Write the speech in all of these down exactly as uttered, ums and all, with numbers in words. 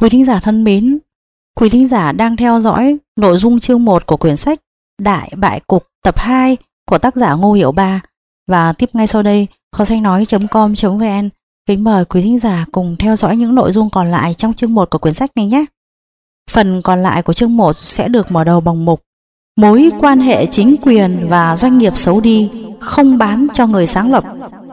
Quý thính giả thân mến, quý thính giả đang theo dõi nội dung chương một của quyển sách Đại Bại Cục tập hai của tác giả Ngô Hiểu Ba, và tiếp ngay sau đây kho sách nói chấm com chấm vn kính mời quý thính giả cùng theo dõi những nội dung còn lại trong chương một của quyển sách này nhé. Phần còn lại của chương một sẽ được mở đầu bằng mục Mối quan hệ chính quyền và doanh nghiệp xấu đi, không bán cho người sáng lập.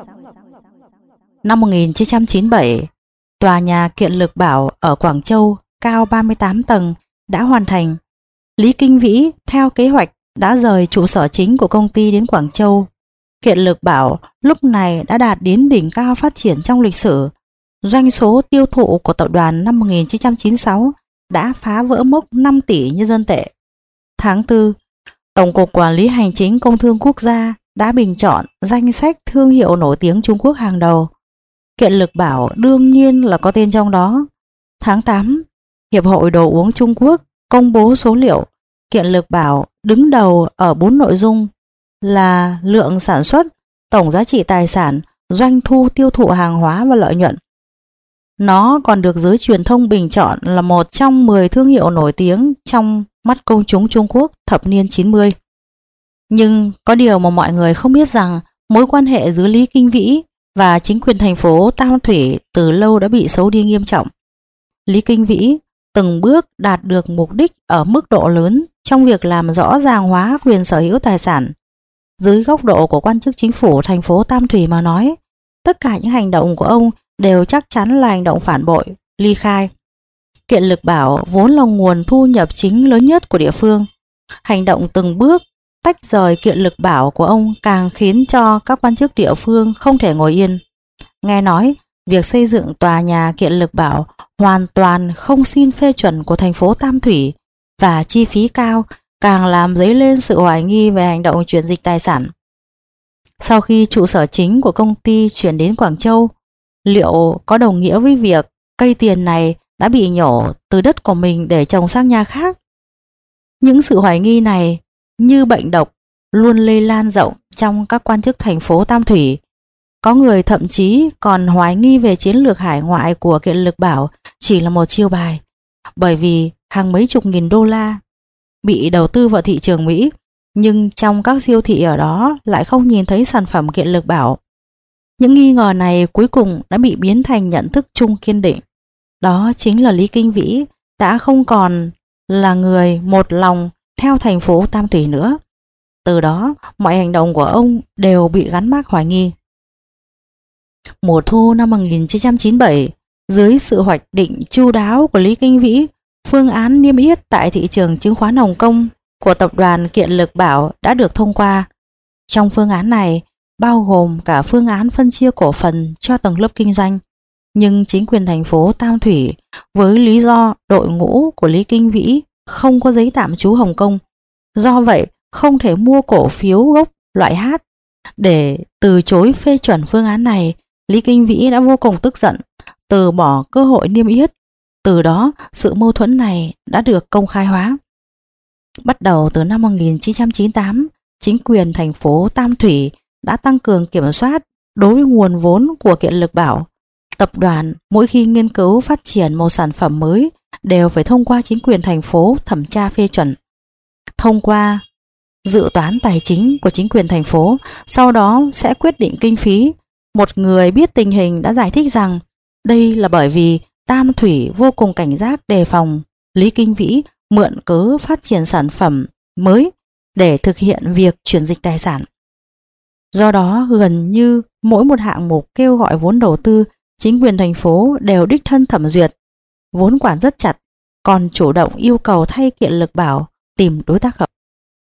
Năm một nghìn chín trăm chín mươi bảy, tòa nhà Kiện Lực Bảo ở Quảng Châu cao ba mươi tám tầng đã hoàn thành. Lý Kinh Vĩ theo kế hoạch đã rời trụ sở chính của công ty đến Quảng Châu. Kiện Lực Bảo lúc này đã đạt đến đỉnh cao phát triển trong lịch sử. Doanh số tiêu thụ của tập đoàn năm một nghìn chín trăm chín mươi sáu đã phá vỡ mốc năm tỷ nhân dân tệ. Tháng tư, Tổng cục Quản lý Hành chính Công thương Quốc gia đã bình chọn danh sách thương hiệu nổi tiếng Trung Quốc hàng đầu. Kiện Lực Bảo đương nhiên là có tên trong đó. Tháng tám, Hiệp hội Đồ uống Trung Quốc công bố số liệu. Kiện Lực Bảo đứng đầu ở bốn nội dung là lượng sản xuất, tổng giá trị tài sản, doanh thu tiêu thụ hàng hóa và lợi nhuận. Nó còn được giới truyền thông bình chọn là một trong mười thương hiệu nổi tiếng trong mắt công chúng Trung Quốc thập niên chín mươi. Nhưng có điều mà mọi người không biết rằng mối quan hệ giữa Lý Kinh Vĩ và chính quyền thành phố Tam Thủy từ lâu đã bị xấu đi nghiêm trọng. Lý Kinh Vĩ từng bước đạt được mục đích ở mức độ lớn trong việc làm rõ ràng hóa quyền sở hữu tài sản. Dưới góc độ của quan chức chính phủ thành phố Tam Thủy mà nói, tất cả những hành động của ông đều chắc chắn là hành động phản bội, ly khai. Kiện Lực Bảo vốn là nguồn thu nhập chính lớn nhất của địa phương. Hành động từng bước tách rời Kiện Lực Bảo của ông càng khiến cho các quan chức địa phương không thể ngồi yên. Nghe nói, việc xây dựng tòa nhà Kiện Lực Bảo hoàn toàn không xin phê chuẩn của thành phố Tam Thủy và chi phí cao càng làm dấy lên sự hoài nghi về hành động chuyển dịch tài sản. Sau khi trụ sở chính của công ty chuyển đến Quảng Châu, liệu có đồng nghĩa với việc cây tiền này đã bị nhổ từ đất của mình để trồng sang nhà khác? Những sự hoài nghi này như bệnh độc luôn lây lan rộng trong các quan chức thành phố Tam Thủy. Có người thậm chí còn hoài nghi về chiến lược hải ngoại của Kiện Lực Bảo chỉ là một chiêu bài, bởi vì hàng mấy chục nghìn đô la bị đầu tư vào thị trường Mỹ, nhưng trong các siêu thị ở đó lại không nhìn thấy sản phẩm Kiện Lực Bảo. Những nghi ngờ này cuối cùng đã bị biến thành nhận thức chung kiên định. Đó chính là Lý Kinh Vĩ đã không còn là người một lòng theo thành phố Tam Thủy nữa. Từ đó, mọi hành động của ông đều bị gắn mác hoài nghi. Mùa thu năm một nghìn chín trăm chín mươi bảy, dưới sự hoạch định chu đáo của Lý Kinh Vĩ, phương án niêm yết tại thị trường chứng khoán Hồng Kông của tập đoàn Kiện Lực Bảo đã được thông qua. Trong phương án này, bao gồm cả phương án phân chia cổ phần cho tầng lớp kinh doanh. Nhưng chính quyền thành phố Tam Thủy với lý do đội ngũ của Lý Kinh Vĩ không có giấy tạm trú Hồng Kông, do vậy không thể mua cổ phiếu gốc loại H. Để từ chối phê chuẩn phương án này, Lý Kinh Vĩ đã vô cùng tức giận, từ bỏ cơ hội niêm yết. Từ đó, sự mâu thuẫn này đã được công khai hóa. Bắt đầu từ năm một nghìn chín trăm chín mươi tám, chính quyền thành phố Tam Thủy đã tăng cường kiểm soát đối với nguồn vốn của Kiện Lực Bảo. Tập đoàn mỗi khi nghiên cứu phát triển một sản phẩm mới đều phải thông qua chính quyền thành phố thẩm tra phê chuẩn. Thông qua dự toán tài chính của chính quyền thành phố, sau đó sẽ quyết định kinh phí. Một người biết tình hình đã giải thích rằng đây là bởi vì Tam Thủy vô cùng cảnh giác đề phòng Lý Kinh Vĩ mượn cớ phát triển sản phẩm mới để thực hiện việc chuyển dịch tài sản. Do đó, gần như mỗi một hạng mục kêu gọi vốn đầu tư, chính quyền thành phố đều đích thân thẩm duyệt, vốn quản rất chặt, còn chủ động yêu cầu thay Kiện Lực Bảo tìm đối tác hợp.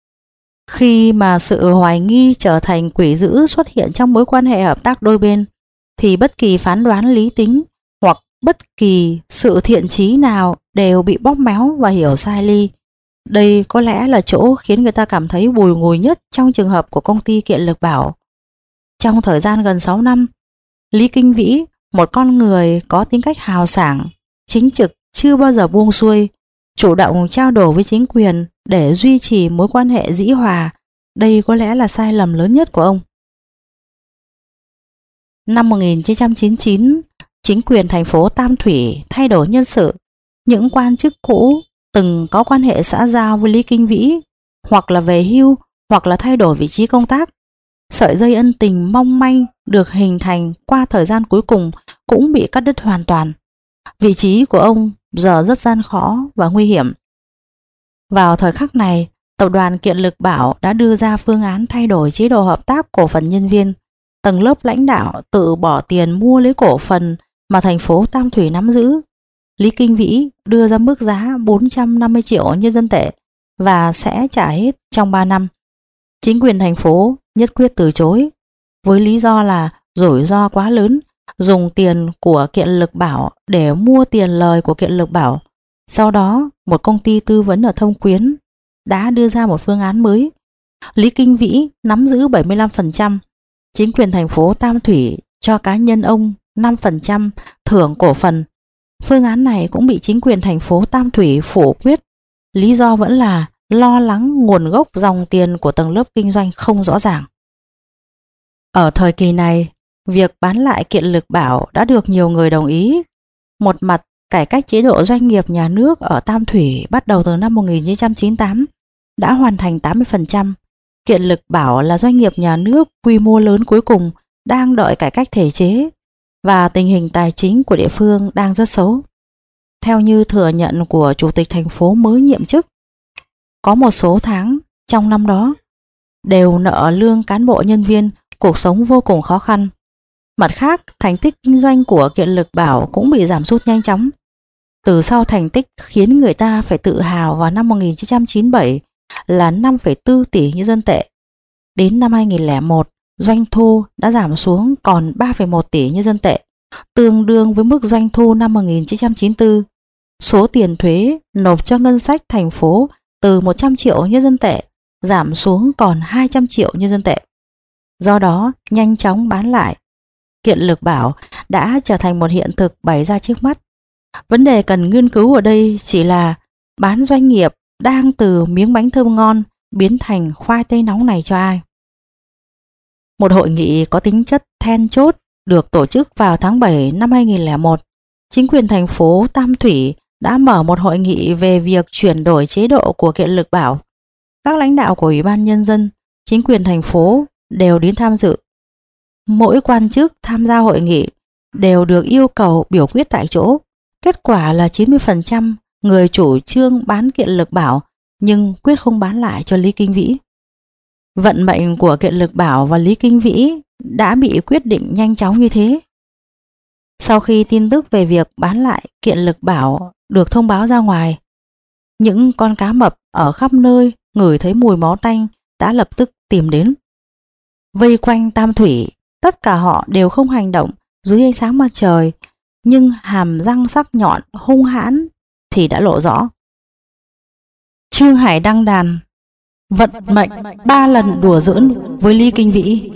Khi mà sự hoài nghi trở thành quỷ dữ xuất hiện trong mối quan hệ hợp tác đôi bên, thì bất kỳ phán đoán lý tính hoặc bất kỳ sự thiện chí nào đều bị bóp méo và hiểu sai ly. Đây có lẽ là chỗ khiến người ta cảm thấy bùi ngùi nhất trong trường hợp của công ty Kiện Lực Bảo. Trong thời gian gần sáu năm, Lý Kinh Vĩ, một con người có tính cách hào sảng, chính trực, chưa bao giờ buông xuôi, chủ động trao đổi với chính quyền để duy trì mối quan hệ dĩ hòa. Đây có lẽ là sai lầm lớn nhất của ông. Năm một nghìn chín trăm chín mươi chín, chính quyền thành phố Tam Thủy thay đổi nhân sự. những quan chức cũ từng có quan hệ xã giao với Lý Kinh Vĩ hoặc là về hưu hoặc là thay đổi vị trí công tác. Sợi dây ân tình mong manh được hình thành qua thời gian cuối cùng cũng bị cắt đứt hoàn toàn. Vị trí của ông giờ rất gian khó và nguy hiểm. Vào thời khắc này, tập đoàn Kiện Lực Bảo đã đưa ra phương án thay đổi chế độ hợp tác cổ phần nhân viên. Tầng lớp lãnh đạo tự bỏ tiền mua lấy cổ phần mà thành phố Tam Thủy nắm giữ. Lý Kinh Vĩ đưa ra mức giá bốn trăm năm mươi triệu nhân dân tệ và sẽ trả hết trong ba năm. Chính quyền thành phố nhất quyết từ chối với lý do là rủi ro quá lớn, dùng tiền của Kiện Lực Bảo để mua tiền lời của Kiện Lực Bảo. Sau đó, một công ty tư vấn ở Thông Quyến đã đưa ra một phương án mới. Lý Kinh Vĩ nắm giữ bảy mươi lăm phần trăm, chính quyền thành phố Tam Thủy cho cá nhân ông năm phần trăm thưởng cổ phần. Phương án này cũng bị chính quyền thành phố Tam Thủy phủ quyết. Lý do vẫn là lo lắng nguồn gốc dòng tiền của tầng lớp kinh doanh không rõ ràng. Ở thời kỳ này, việc bán lại Kiện Lực Bảo đã được nhiều người đồng ý. Một mặt, cải cách chế độ doanh nghiệp nhà nước ở Tam Thủy bắt đầu từ năm một nghìn chín trăm chín mươi tám đã hoàn thành tám mươi phần trăm. Kiện Lực Bảo là doanh nghiệp nhà nước quy mô lớn cuối cùng đang đợi cải cách thể chế và tình hình tài chính của địa phương đang rất xấu. Theo như thừa nhận của Chủ tịch thành phố mới nhậm chức, có một số tháng trong năm đó đều nợ lương cán bộ nhân viên, cuộc sống vô cùng khó khăn. Mặt khác, thành tích kinh doanh của Kiện Lực Bảo cũng bị giảm sút nhanh chóng. Từ sau thành tích khiến người ta phải tự hào vào năm một nghìn chín trăm chín mươi bảy là năm phẩy bốn tỷ nhân dân tệ. Đến năm hai nghìn lẻ một, doanh thu đã giảm xuống còn ba phẩy một tỷ nhân dân tệ, tương đương với mức doanh thu năm một nghìn chín trăm chín mươi tư. Số tiền thuế nộp cho ngân sách thành phố từ một trăm triệu nhân dân tệ giảm xuống còn hai trăm triệu nhân dân tệ. Do đó, nhanh chóng bán lại Kiện Lực Bảo đã trở thành một hiện thực bày ra trước mắt. Vấn đề cần nghiên cứu ở đây chỉ là bán doanh nghiệp đang từ miếng bánh thơm ngon biến thành khoai tây nóng này cho ai. Một hội nghị có tính chất then chốt được tổ chức vào tháng bảy năm hai nghìn lẻ một. Chính quyền thành phố Tam Thủy đã mở một hội nghị về việc chuyển đổi chế độ của Kiện Lực Bảo. Các lãnh đạo của Ủy ban Nhân dân, chính quyền thành phố đều đến tham dự. Mỗi quan chức tham gia hội nghị đều được yêu cầu biểu quyết tại chỗ. Kết quả là chín mươi phần trăm người chủ trương bán Kiện Lực Bảo nhưng quyết không bán lại cho Lý Kinh Vĩ. Vận mệnh của Kiện Lực Bảo và Lý Kinh Vĩ đã bị quyết định nhanh chóng như thế. Sau khi tin tức về việc bán lại Kiện Lực Bảo được thông báo ra ngoài, những con cá mập ở khắp nơi ngửi thấy mùi máu tanh đã lập tức tìm đến. Vây quanh Tam Thủy, tất cả họ đều không hành động dưới ánh sáng mặt trời, nhưng hàm răng sắc nhọn hung hãn thì đã lộ rõ. Trương Hải đăng đàn, vận mệnh ba lần đùa giỡn với Lý Kinh Vĩ.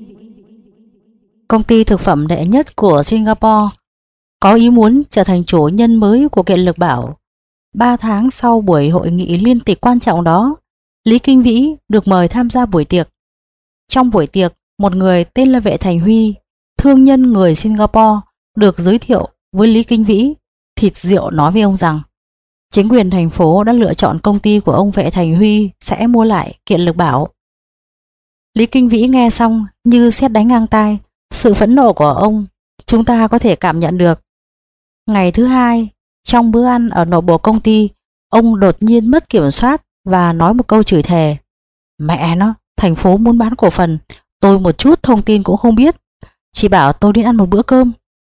Công ty thực phẩm đệ nhất của Singapore có ý muốn trở thành chủ nhân mới của Kiện Lực Bảo. Ba tháng sau buổi hội nghị liên tịch quan trọng đó, Lý Kinh Vĩ được mời tham gia buổi tiệc. Trong buổi tiệc, một người tên là Vệ Thành Huy, thương nhân người Singapore, được giới thiệu với Lý Kinh Vĩ. Thịt rượu nói với ông rằng chính quyền thành phố đã lựa chọn công ty của ông Vệ Thành Huy sẽ mua lại Kiện Lực Bảo. Lý Kinh Vĩ nghe xong như sét đánh ngang tai. Sự phẫn nộ của ông chúng ta có thể cảm nhận được. Ngày thứ hai, trong bữa ăn ở nội bộ công ty, ông đột nhiên mất kiểm soát và nói một câu chửi thề. Mẹ nó, thành phố muốn bán cổ phần, tôi một chút thông tin cũng không biết, chỉ bảo tôi đến ăn một bữa cơm.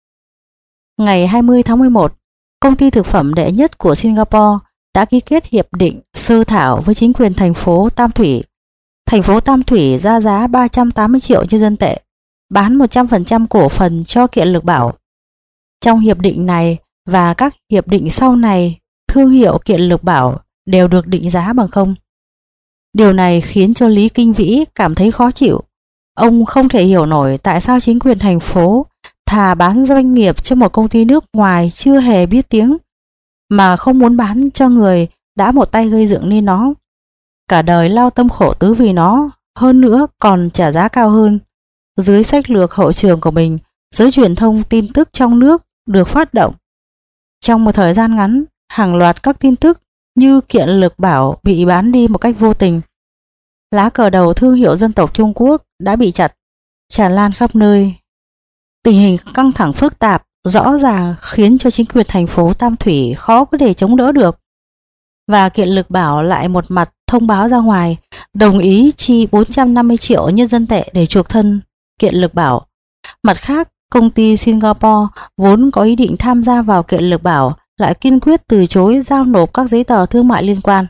Ngày hai mươi tháng mười một, công ty thực phẩm đệ nhất của Singapore đã ký kết hiệp định sơ thảo với chính quyền thành phố Tam Thủy. Thành phố Tam Thủy ra giá ba trăm tám mươi triệu nhân dân tệ, bán một trăm phần trăm cổ phần cho Kiện Lực Bảo. Trong hiệp định này và các hiệp định sau này, thương hiệu Kiện Lực Bảo đều được định giá bằng không. Điều này khiến cho Lý Kinh Vĩ cảm thấy khó chịu. Ông không thể hiểu nổi tại sao chính quyền thành phố thà bán doanh nghiệp cho một công ty nước ngoài chưa hề biết tiếng, mà không muốn bán cho người đã một tay gây dựng nên nó. Cả đời lao tâm khổ tứ vì nó, hơn nữa còn trả giá cao hơn. Dưới sách lược hậu trường của mình, giới truyền thông tin tức trong nước được phát động. Trong một thời gian ngắn, hàng loạt các tin tức như Kiện Lực Bảo bị bán đi một cách vô tình. Lá cờ đầu thương hiệu dân tộc Trung Quốc đã bị chặt, tràn lan khắp nơi. Tình hình căng thẳng phức tạp rõ ràng khiến cho chính quyền thành phố Tam Thủy khó có thể chống đỡ được. Và Kiện Lực Bảo lại một mặt thông báo ra ngoài đồng ý chi bốn trăm năm mươi triệu nhân dân tệ để chuộc thân Kiện Lực Bảo. Mặt khác, công ty Singapore vốn có ý định tham gia vào Kiện Lực Bảo lại kiên quyết từ chối giao nộp các giấy tờ thương mại liên quan.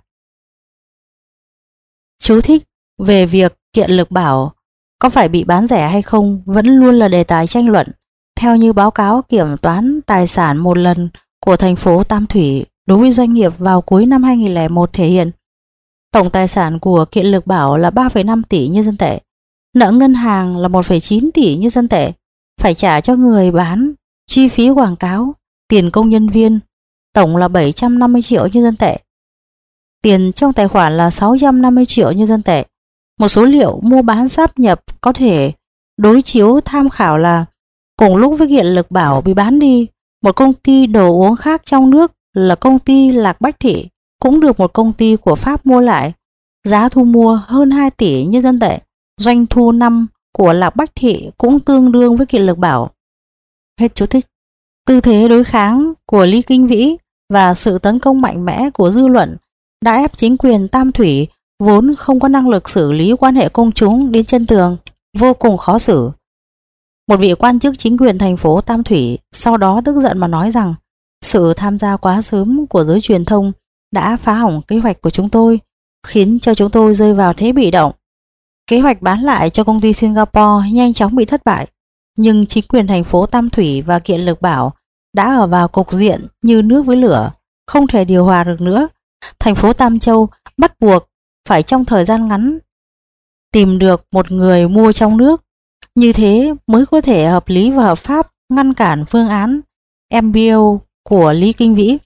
Chú thích: về việc Kiện Lực Bảo có phải bị bán rẻ hay không vẫn luôn là đề tài tranh luận. Theo như báo cáo kiểm toán tài sản một lần của thành phố Tam Thủy đối với doanh nghiệp vào cuối năm hai nghìn không trăm lẻ một thể hiện, tổng tài sản của Kiện Lực Bảo là ba phẩy năm tỷ nhân dân tệ, nợ ngân hàng là một phẩy chín tỷ nhân dân tệ, phải trả cho người bán chi phí quảng cáo, tiền công nhân viên, tổng là bảy trăm năm mươi triệu nhân dân tệ. Tiền trong tài khoản là sáu trăm năm mươi triệu nhân dân tệ. Một số liệu mua bán sáp nhập có thể đối chiếu tham khảo là cùng lúc với Kiện Lực Bảo bị bán đi, một công ty đồ uống khác trong nước là công ty Lạc Bách Thị cũng được một công ty của Pháp mua lại. Giá thu mua hơn hai tỷ nhân dân tệ. Doanh thu năm của Lạc Bách Thị cũng tương đương với Kiện Lực Bảo. Hết chú thích. Tư thế đối kháng của Lý Kinh Vĩ và sự tấn công mạnh mẽ của dư luận đã ép chính quyền Tam Thủy vốn không có năng lực xử lý quan hệ công chúng đến chân tường, vô cùng khó xử. Một vị quan chức chính quyền thành phố Tam Thủy sau đó tức giận mà nói rằng sự tham gia quá sớm của giới truyền thông đã phá hỏng kế hoạch của chúng tôi, khiến cho chúng tôi rơi vào thế bị động. Kế hoạch bán lại cho công ty Singapore nhanh chóng bị thất bại, nhưng chính quyền thành phố Tam Thủy và Kiện Lực Bảo đã ở vào cục diện như nước với lửa, không thể điều hòa được nữa. Thành phố Tam Châu bắt buộc phải trong thời gian ngắn tìm được một người mua trong nước, như thế mới có thể hợp lý và hợp pháp ngăn cản phương án em bê ô của Lý Kinh Vĩ.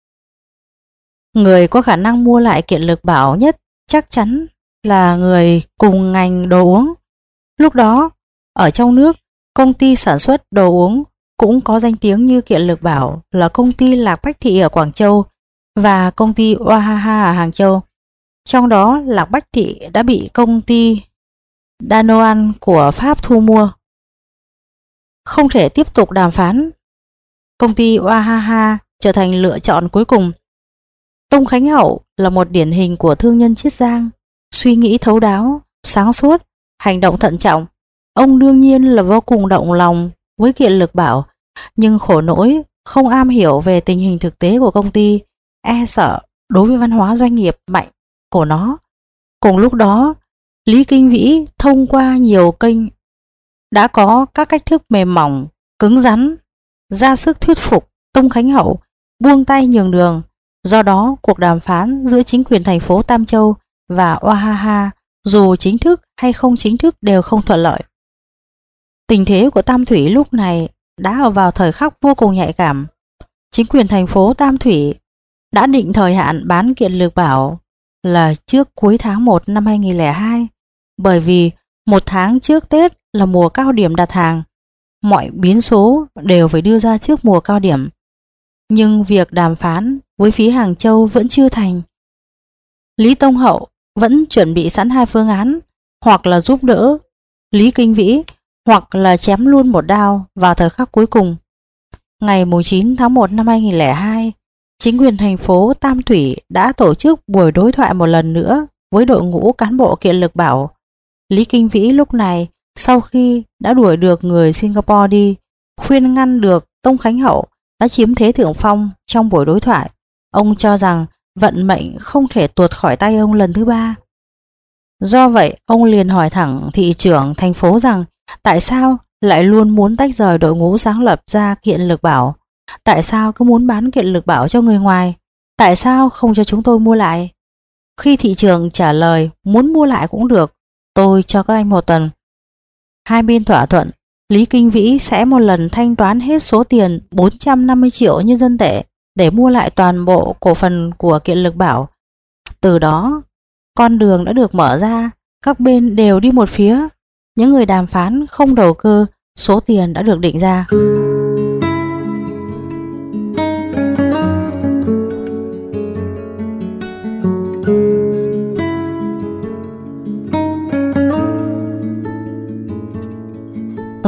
Người có khả năng mua lại Kiện Lực Bảo nhất chắc chắn là người cùng ngành đồ uống. Lúc đó, ở trong nước, công ty sản xuất đồ uống cũng có danh tiếng như Kiện Lực Bảo là công ty Lạc Bách Thị ở Quảng Châu và công ty Oahaha ở Hàng Châu. Trong đó, Lạc Bách Thị đã bị công ty Danoan của Pháp thu mua. Không thể tiếp tục đàm phán, công ty Oahaha trở thành lựa chọn cuối cùng. Tông Khánh Hậu là một điển hình của thương nhân Chiết Giang, suy nghĩ thấu đáo, sáng suốt, hành động thận trọng. Ông đương nhiên là vô cùng động lòng với Kiện Lực Bảo, nhưng khổ nỗi không am hiểu về tình hình thực tế của công ty, e sợ đối với văn hóa doanh nghiệp mạnh của nó. Cùng lúc đó, Lý Kinh Vĩ thông qua nhiều kênh đã có các cách thức mềm mỏng, cứng rắn, ra sức thuyết phục Tông Khánh Hậu buông tay nhường đường. Do đó, cuộc đàm phán giữa chính quyền thành phố Tam Châu và Oahaha dù chính thức hay không chính thức đều không thuận lợi. Tình thế của Tam Thủy lúc này đã ở vào thời khắc vô cùng nhạy cảm. Chính quyền thành phố Tam Thủy đã định thời hạn bán Kiện Lực Bảo là trước cuối tháng một năm hai nghìn không trăm lẻ hai, bởi vì một tháng trước Tết là mùa cao điểm đặt hàng. Mọi biến số đều phải đưa ra trước mùa cao điểm. Nhưng việc đàm phán với phía Hàng Châu vẫn chưa thành. Lý Tông Hậu vẫn chuẩn bị sẵn hai phương án, hoặc là giúp đỡ Lý Kinh Vĩ, hoặc là chém luôn một đao vào thời khắc cuối cùng. Ngày chín tháng một năm hai nghìn không trăm lẻ hai, chính quyền thành phố Tam Thủy đã tổ chức buổi đối thoại một lần nữa với đội ngũ cán bộ Kiện Lực Bảo. Lý Kinh Vĩ lúc này, sau khi đã đuổi được người Singapore đi, khuyên ngăn được Tông Khánh Hậu, đã chiếm thế thượng phong trong buổi đối thoại. Ông cho rằng vận mệnh không thể tuột khỏi tay ông lần thứ ba. Do vậy, ông liền hỏi thẳng thị trưởng thành phố rằng tại sao lại luôn muốn tách rời đội ngũ sáng lập ra Kiện Lực Bảo? Tại sao cứ muốn bán Kiện Lực Bảo cho người ngoài? Tại sao không cho chúng tôi mua lại? Khi thị trưởng trả lời muốn mua lại cũng được, tôi cho các anh một tuần. Hai bên thỏa thuận, Lý Kinh Vĩ sẽ một lần thanh toán hết số tiền bốn trăm năm mươi triệu nhân dân tệ để mua lại toàn bộ cổ phần của Kiện Lực Bảo. Từ đó, con đường đã được mở ra, các bên đều đi một phía. Những người đàm phán không đầu cơ, số tiền đã được định ra.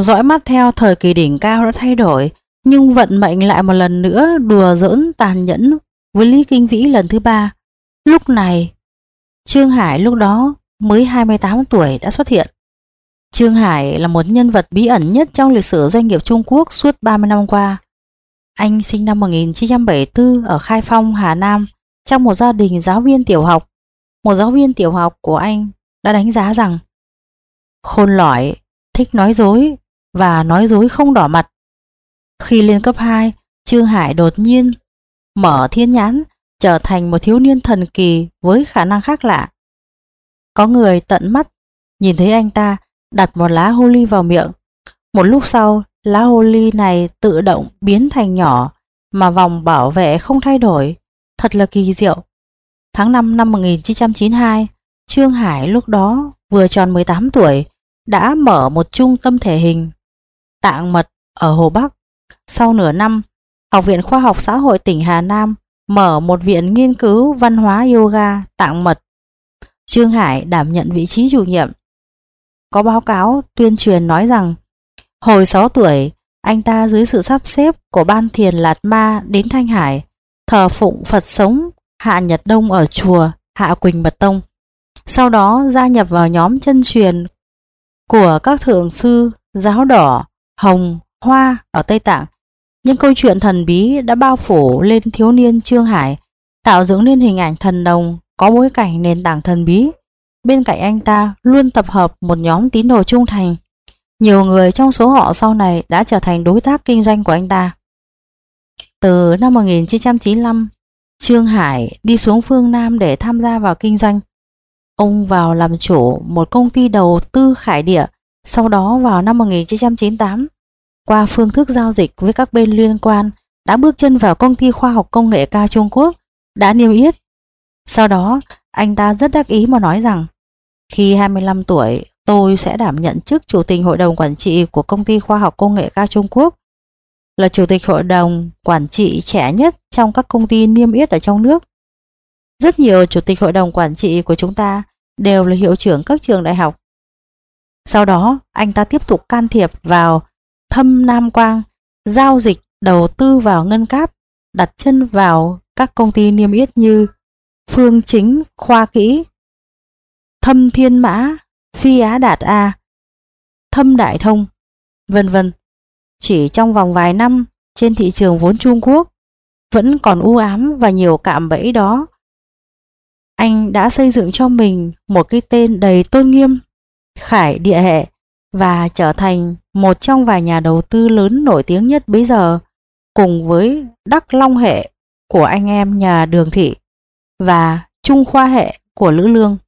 Dõi mắt theo thời kỳ đỉnh cao đã thay đổi, nhưng vận mệnh lại một lần nữa đùa giỡn tàn nhẫn với Lý Kinh Vĩ lần thứ ba. Lúc này, Trương Hải lúc đó mới hai mươi tám tuổi đã xuất hiện. Trương Hải là một nhân vật bí ẩn nhất trong lịch sử doanh nghiệp Trung Quốc suốt ba mươi năm qua. Anh sinh năm một nghìn chín trăm bảy mươi tư ở Khai Phong, Hà Nam, trong một gia đình giáo viên tiểu học. Một giáo viên tiểu học của anh đã đánh giá rằng khôn lỏi, thích nói dối và nói dối không đỏ mặt. Khi lên cấp hai, Trương Hải đột nhiên mở thiên nhãn, trở thành một thiếu niên thần kỳ với khả năng khác lạ. Có người tận mắt nhìn thấy anh ta đặt một lá hồ ly vào miệng. Một lúc sau, lá hồ ly này tự động biến thành nhỏ, mà vòng bảo vệ không thay đổi. Thật là kỳ diệu. Tháng năm năm một nghìn chín trăm chín mươi hai, Trương Hải lúc đó vừa tròn mười tám tuổi, đã mở một trung tâm thể hình tạng mật ở Hồ Bắc. Sau nửa năm, Học viện Khoa học Xã hội tỉnh Hà Nam mở một viện nghiên cứu văn hóa yoga tạng mật. Trương Hải đảm nhận vị trí chủ nhiệm. Có báo cáo tuyên truyền nói rằng hồi sáu tuổi, anh ta dưới sự sắp xếp của Ban Thiền Lạt Ma đến Thanh Hải, thờ phụng Phật sống Hạ Nhật Đông ở chùa Hạ Quỳnh Mật Tông. Sau đó gia nhập vào nhóm chân truyền của các thượng sư giáo đỏ, hồng, hoa ở Tây Tạng. Những câu chuyện thần bí đã bao phủ lên thiếu niên Trương Hải, tạo dựng nên hình ảnh thần đồng có bối cảnh nền tảng thần bí. Bên cạnh anh ta luôn tập hợp một nhóm tín đồ trung thành. Nhiều người trong số họ sau này đã trở thành đối tác kinh doanh của anh ta. Từ năm một nghìn chín trăm chín mươi lăm, Trương Hải đi xuống phương Nam để tham gia vào kinh doanh. Ông vào làm chủ một công ty đầu tư khải địa. Sau đó vào năm một nghìn chín trăm chín mươi tám, qua phương thức giao dịch với các bên liên quan, đã bước chân vào công ty khoa học công nghệ cao Trung Quốc, đã niêm yết. Sau đó, anh ta rất đắc ý mà nói rằng, khi hai mươi lăm tuổi, tôi sẽ đảm nhận chức chủ tịch hội đồng quản trị của công ty khoa học công nghệ cao Trung Quốc, là chủ tịch hội đồng quản trị trẻ nhất trong các công ty niêm yết ở trong nước. Rất nhiều chủ tịch hội đồng quản trị của chúng ta đều là hiệu trưởng các trường đại học. Sau đó, anh ta tiếp tục can thiệp vào Thâm Nam Quang, giao dịch đầu tư vào ngân cáp, đặt chân vào các công ty niêm yết như Phương Chính Khoa Kỹ, Thâm Thiên Mã, Phi Á Đạt A, Thâm Đại Thông, vân vân. Chỉ trong vòng vài năm, trên thị trường vốn Trung Quốc vẫn còn u ám và nhiều cạm bẫy đó, anh đã xây dựng cho mình một cái tên đầy tôn nghiêm, Khải Địa Hệ, và trở thành một trong vài nhà đầu tư lớn nổi tiếng nhất bấy giờ, cùng với Đắc Long Hệ của anh em nhà Đường Thị và Trung Khoa Hệ của Lữ Lương.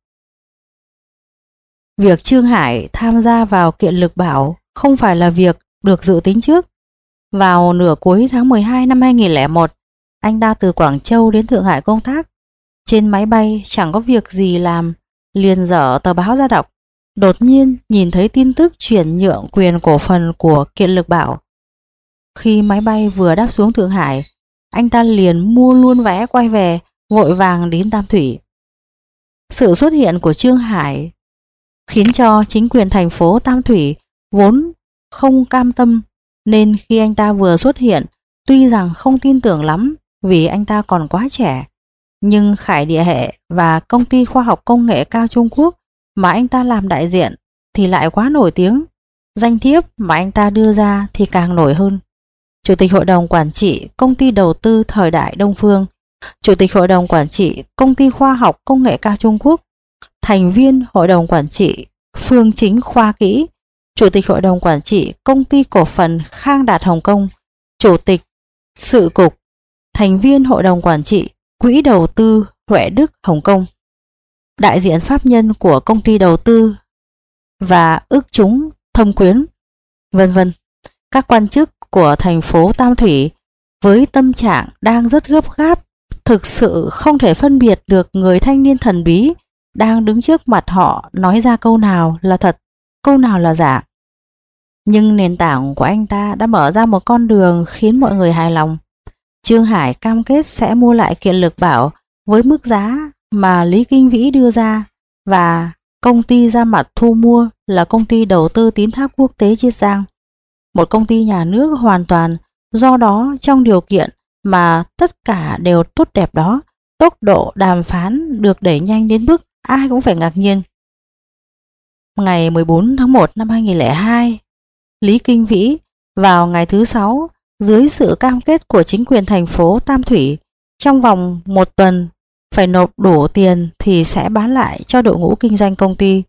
Việc Trương Hải tham gia vào Kiện Lực Bảo không phải là việc được dự tính trước. Vào nửa cuối tháng mười hai năm hai nghìn lẻ một, anh ta từ Quảng Châu đến Thượng Hải công tác. Trên máy bay chẳng có việc gì làm, liền dở tờ báo ra đọc. Đột nhiên nhìn thấy tin tức chuyển nhượng quyền cổ phần của Kiện Lực Bảo. Khi máy bay vừa đáp xuống Thượng Hải, anh ta liền mua luôn vé quay về, vội vàng đến Tam Thủy. Sự xuất hiện của Trương Hải khiến cho chính quyền thành phố Tam Thủy vốn không cam tâm, nên khi anh ta vừa xuất hiện, tuy rằng không tin tưởng lắm vì anh ta còn quá trẻ, nhưng Khải Địa Hệ và công ty khoa học công nghệ cao Trung Quốc mà anh ta làm đại diện thì lại quá nổi tiếng. Danh thiếp mà anh ta đưa ra thì càng nổi hơn. Chủ tịch hội đồng quản trị công ty đầu tư Thời Đại Đông Phương, Chủ tịch hội đồng quản trị công ty khoa học công nghệ cao Trung Quốc, thành viên hội đồng quản trị Phương Chính Khoa Kỹ, Chủ tịch hội đồng quản trị công ty cổ phần Khang Đạt Hồng Kông, Chủ tịch sự cục, thành viên hội đồng quản trị Quỹ đầu tư Huệ Đức Hồng Kông, đại diện pháp nhân của công ty đầu tư và ước chúng Thâm Quyến, vân vân. Các quan chức của thành phố Tam Thủy với tâm trạng đang rất gấp gáp, thực sự không thể phân biệt được người thanh niên thần bí đang đứng trước mặt họ nói ra câu nào là thật, câu nào là giả. Nhưng nền tảng của anh ta đã mở ra một con đường khiến mọi người hài lòng. Trương Hải cam kết sẽ mua lại Kiện Lực Bảo với mức giá mà Lý Kinh Vĩ đưa ra, và công ty ra mặt thu mua là công ty đầu tư tín thác quốc tế Chiết Giang. một công ty nhà nước hoàn toàn. Do đó, trong điều kiện mà tất cả đều tốt đẹp đó, tốc độ đàm phán được đẩy nhanh đến mức ai cũng phải ngạc nhiên. Ngày mười bốn tháng một năm hai nghìn không trăm lẻ hai, Lý Kinh Vĩ vào ngày thứ sáu, dưới sự cam kết của chính quyền thành phố Tam Thủy, trong vòng một tuần phải nộp đủ tiền thì sẽ bán lại cho đội ngũ kinh doanh công ty.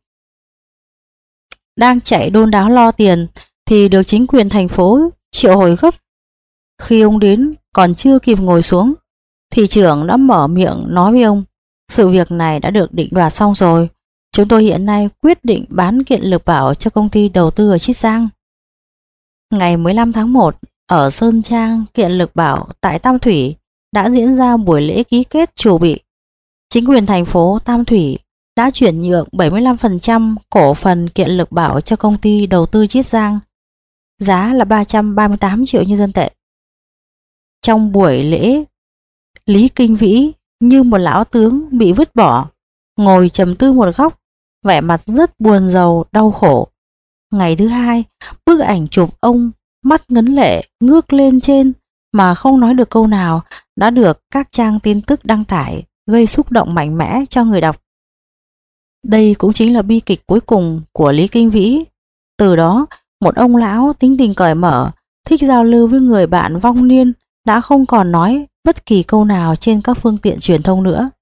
Đang chạy đôn đáo lo tiền thì được chính quyền thành phố triệu hồi gấp. Khi ông đến còn chưa kịp ngồi xuống, thị trưởng đã mở miệng nói với ông: sự việc này đã được định đoạt xong rồi. Chúng tôi hiện nay quyết định bán Kiện Lực Bảo cho công ty đầu tư ở Chiết Giang. Ngày mười lăm tháng một, ở Sơn Trang Kiện Lực Bảo tại Tam Thủy đã diễn ra buổi lễ ký kết chủ bị. Chính quyền thành phố Tam Thủy đã chuyển nhượng bảy mươi lăm phần trăm cổ phần Kiện Lực Bảo cho công ty đầu tư Chiết Giang, giá là ba trăm ba mươi tám triệu nhân dân tệ. Trong buổi lễ, Lý Kinh Vĩ như một lão tướng bị vứt bỏ, ngồi trầm tư một góc, vẻ mặt rất buồn rầu, đau khổ. Ngày thứ hai, bức ảnh chụp ông mắt ngấn lệ ngước lên trên mà không nói được câu nào đã được các trang tin tức đăng tải, gây xúc động mạnh mẽ cho người đọc. Đây cũng chính là bi kịch cuối cùng của Lý Kinh Vĩ. Từ đó, một ông lão tính tình cởi mở, thích giao lưu với người bạn vong niên đã không còn nói bất kỳ câu nào trên các phương tiện truyền thông nữa.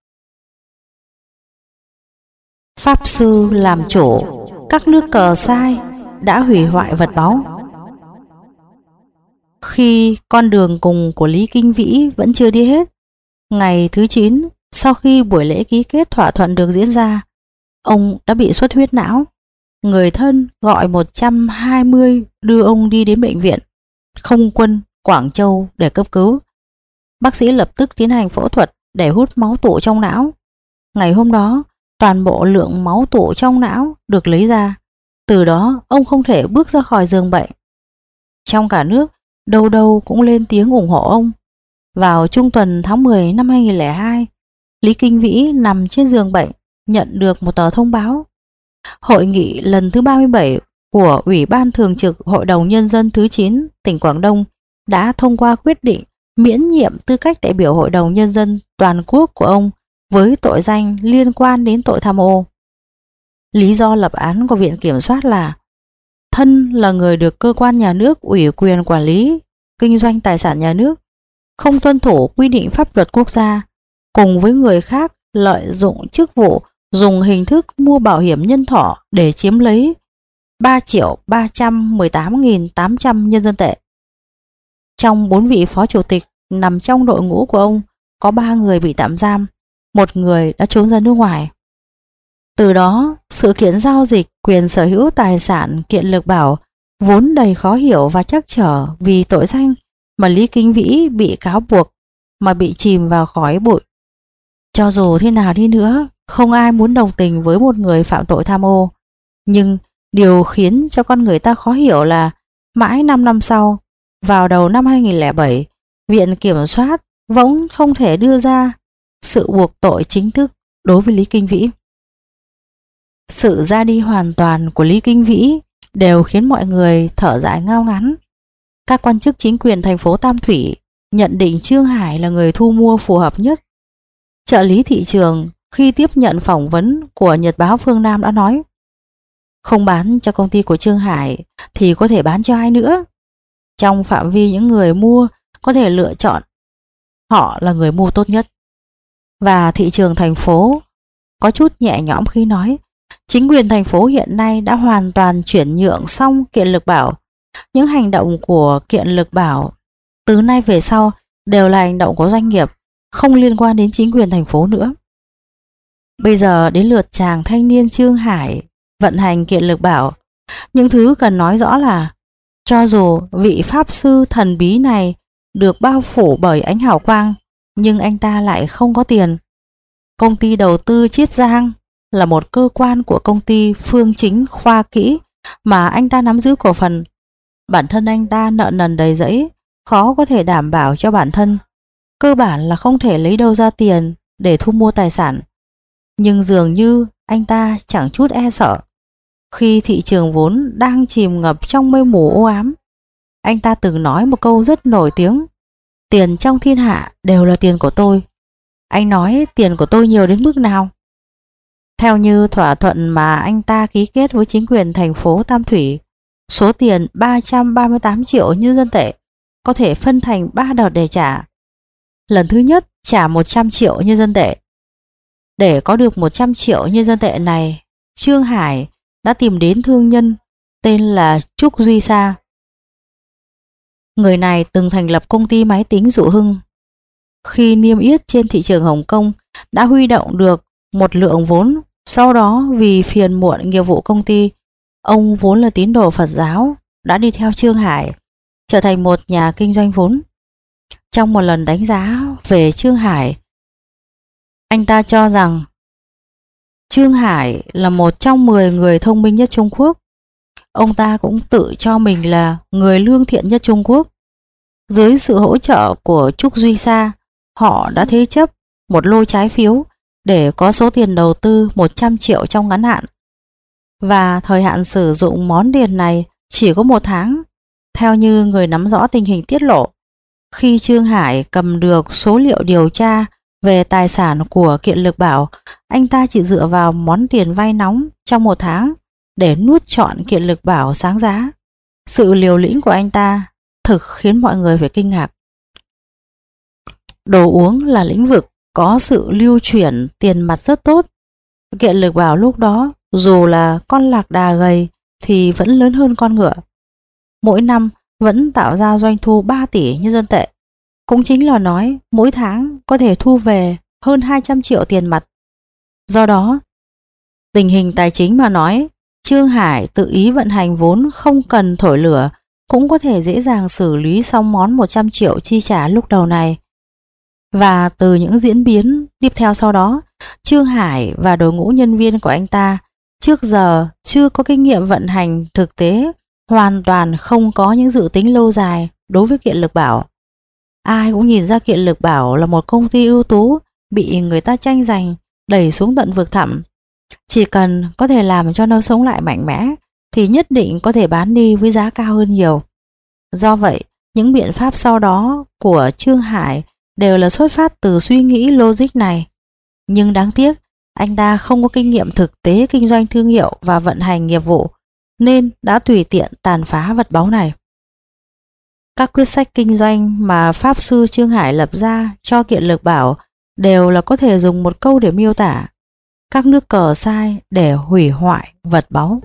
Pháp sư làm chủ, các nước cờ sai đã hủy hoại vật báu. Khi con đường cùng của Lý Kinh Vĩ vẫn chưa đi hết, ngày thứ chín, sau khi buổi lễ ký kết thỏa thuận được diễn ra, ông đã bị xuất huyết não. Người thân gọi một trăm hai mươi đưa ông đi đến bệnh viện Không quân Quảng Châu để cấp cứu. Bác sĩ lập tức tiến hành phẫu thuật để hút máu tụ trong não. Ngày hôm đó, toàn bộ lượng máu tụ trong não được lấy ra. Từ đó, ông không thể bước ra khỏi giường bệnh. Trong cả nước, đâu đâu cũng lên tiếng ủng hộ ông. Vào trung tuần tháng mười năm hai nghìn không trăm lẻ hai, Lý Kinh Vĩ nằm trên giường bệnh nhận được một tờ thông báo. Hội nghị lần thứ ba mươi bảy của Ủy ban Thường trực Hội đồng Nhân dân thứ chín tỉnh Quảng Đông đã thông qua quyết định miễn nhiệm tư cách đại biểu Hội đồng Nhân dân toàn quốc của ông với tội danh liên quan đến tội tham ô. Lý do lập án của Viện Kiểm soát là thân là người được cơ quan nhà nước ủy quyền quản lý kinh doanh tài sản nhà nước, không tuân thủ quy định pháp luật quốc gia, cùng với người khác lợi dụng chức vụ dùng hình thức mua bảo hiểm nhân thọ để chiếm lấy ba triệu ba trăm mười tám nghìn tám trăm nhân dân tệ. Trong bốn vị phó chủ tịch nằm trong đội ngũ của ông, có ba người bị tạm giam, một người đã trốn ra nước ngoài. Từ đó, sự kiện giao dịch quyền sở hữu tài sản Kiện Lực Bảo vốn đầy khó hiểu và trắc trở vì tội danh mà Lý Kinh Vĩ bị cáo buộc mà bị chìm vào khói bụi. Cho dù thế nào đi nữa, không ai muốn đồng tình với một người phạm tội tham ô. Nhưng điều khiến cho con người ta khó hiểu là mãi năm năm sau, vào đầu năm hai nghìn không trăm lẻ bảy, Viện Kiểm soát vẫn không thể đưa ra sự buộc tội chính thức đối với Lý Kinh Vĩ. Sự ra đi hoàn toàn của Lý Kinh Vĩ đều khiến mọi người thở dài ngao ngắn. Các quan chức chính quyền thành phố Tam Thủy nhận định Trương Hải là người thu mua phù hợp nhất. Trợ lý thị trường khi tiếp nhận phỏng vấn của Nhật báo Phương Nam đã nói: không bán cho công ty của Trương Hải thì có thể bán cho ai nữa. Trong phạm vi những người mua có thể lựa chọn, họ là người mua tốt nhất. Và thị trường thành phố có chút nhẹ nhõm khi nói chính quyền thành phố hiện nay đã hoàn toàn chuyển nhượng xong Kiện Lực Bảo. Những hành động của Kiện Lực Bảo từ nay về sau đều là hành động của doanh nghiệp, không liên quan đến chính quyền thành phố nữa. Bây giờ đến lượt chàng thanh niên Trương Hải vận hành Kiện Lực Bảo. Những thứ cần nói rõ là cho dù vị pháp sư thần bí này được bao phủ bởi ánh hào quang, nhưng anh ta lại không có tiền. Công ty đầu tư Chiết Giang là một cơ quan của công ty Phương Chính Khoa Kỹ mà anh ta nắm giữ cổ phần. Bản thân anh ta nợ nần đầy rẫy, khó có thể đảm bảo cho bản thân. Cơ bản là không thể lấy đâu ra tiền để thu mua tài sản. Nhưng dường như anh ta chẳng chút e sợ. Khi thị trường vốn đang chìm ngập trong mây mù u ám, anh ta từng nói một câu rất nổi tiếng: tiền trong thiên hạ đều là tiền của tôi. Anh nói tiền của tôi nhiều đến mức nào? Theo như thỏa thuận mà anh ta ký kết với chính quyền thành phố Tam Thủy, số tiền ba trăm ba mươi tám triệu nhân dân tệ có thể phân thành ba đợt để trả. Lần thứ nhất trả một trăm triệu nhân dân tệ. Để có được một trăm triệu nhân dân tệ này, Trương Hải đã tìm đến thương nhân tên là Trúc Duy Sa. Người này từng thành lập công ty máy tính Dụ Hưng. Khi niêm yết trên thị trường Hồng Kông đã huy động được một lượng vốn. Sau đó vì phiền muộn nghiệp vụ công ty, ông vốn là tín đồ Phật giáo đã đi theo Trương Hải, trở thành một nhà kinh doanh vốn. Trong một lần đánh giá về Trương Hải, anh ta cho rằng Trương Hải là một trong mười người thông minh nhất Trung Quốc. Ông ta cũng tự cho mình là người lương thiện nhất Trung Quốc. Dưới sự hỗ trợ của Trúc Duy Sa, họ đã thế chấp một lô trái phiếu để có số tiền đầu tư một trăm triệu trong ngắn hạn. Và thời hạn sử dụng món tiền này chỉ có một tháng. Theo như người nắm rõ tình hình tiết lộ, khi Trương Hải cầm được số liệu điều tra về tài sản của Kiện Lực Bảo, anh ta chỉ dựa vào món tiền vay nóng trong một tháng để nuốt trọn Kiện Lực Bảo sáng giá. Sự liều lĩnh của anh ta thực khiến mọi người phải kinh ngạc. Đồ uống là lĩnh vực có sự lưu chuyển tiền mặt rất tốt. Kiện Lực Bảo lúc đó dù là con lạc đà gầy thì vẫn lớn hơn con ngựa. Mỗi năm vẫn tạo ra doanh thu ba tỷ nhân dân tệ. Cũng chính là nói mỗi tháng có thể thu về hơn hai trăm triệu tiền mặt. Do đó, tình hình tài chính mà nói, Trương Hải tự ý vận hành vốn không cần thổi lửa cũng có thể dễ dàng xử lý xong món một trăm triệu chi trả lúc đầu này. Và từ những diễn biến tiếp theo sau đó, Trương Hải và đội ngũ nhân viên của anh ta trước giờ chưa có kinh nghiệm vận hành thực tế, hoàn toàn không có những dự tính lâu dài đối với Kiện Lực Bảo. Ai cũng nhìn ra Kiện Lực Bảo là một công ty ưu tú bị người ta tranh giành, đẩy xuống tận vực thẳm. Chỉ cần có thể làm cho nó sống lại mạnh mẽ thì nhất định có thể bán đi với giá cao hơn nhiều. Do vậy, những biện pháp sau đó của Trương Hải đều là xuất phát từ suy nghĩ logic này. Nhưng đáng tiếc, anh ta không có kinh nghiệm thực tế kinh doanh thương hiệu và vận hành nghiệp vụ, nên đã tùy tiện tàn phá vật báu này. Các quyết sách kinh doanh mà Pháp sư Trương Hải lập ra cho Kiện Lực Bảo đều là có thể dùng một câu để miêu tả: các nước cờ sai để hủy hoại vật báu.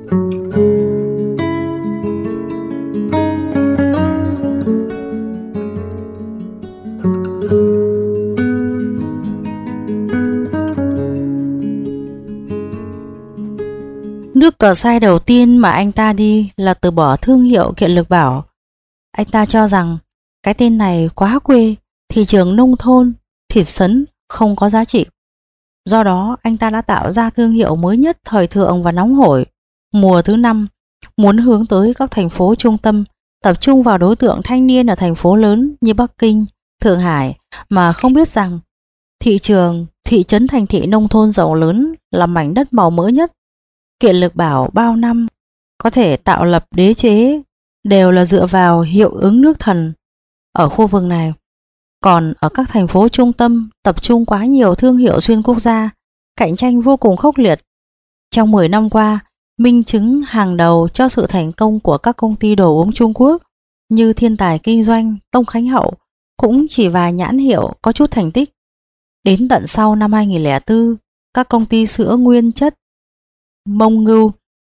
Nước cờ sai đầu tiên mà anh ta đi là từ bỏ thương hiệu Kiện Lực Bảo. Anh ta cho rằng cái tên này quá quê, thị trường nông thôn, thịt sấn không có giá trị. Do đó anh ta đã tạo ra thương hiệu mới nhất thời thượng và nóng hổi, mùa thứ năm, muốn hướng tới các thành phố trung tâm, tập trung vào đối tượng thanh niên ở thành phố lớn như Bắc Kinh, Thượng Hải, mà không biết rằng thị trường, thị trấn thành thị nông thôn rộng lớn là mảnh đất màu mỡ nhất. Kiện Lực Bảo bao năm có thể tạo lập đế chế đều là dựa vào hiệu ứng nước thần ở khu vực này. Còn ở các thành phố trung tâm tập trung quá nhiều thương hiệu xuyên quốc gia, cạnh tranh vô cùng khốc liệt. Trong mười năm qua, minh chứng hàng đầu cho sự thành công của các công ty đồ uống Trung Quốc như Thiên Tài Kinh Doanh, Tông Khánh Hậu cũng chỉ vài nhãn hiệu có chút thành tích. Đến tận sau năm hai nghìn lẻ bốn, các công ty sữa nguyên chất Mông Ngưu,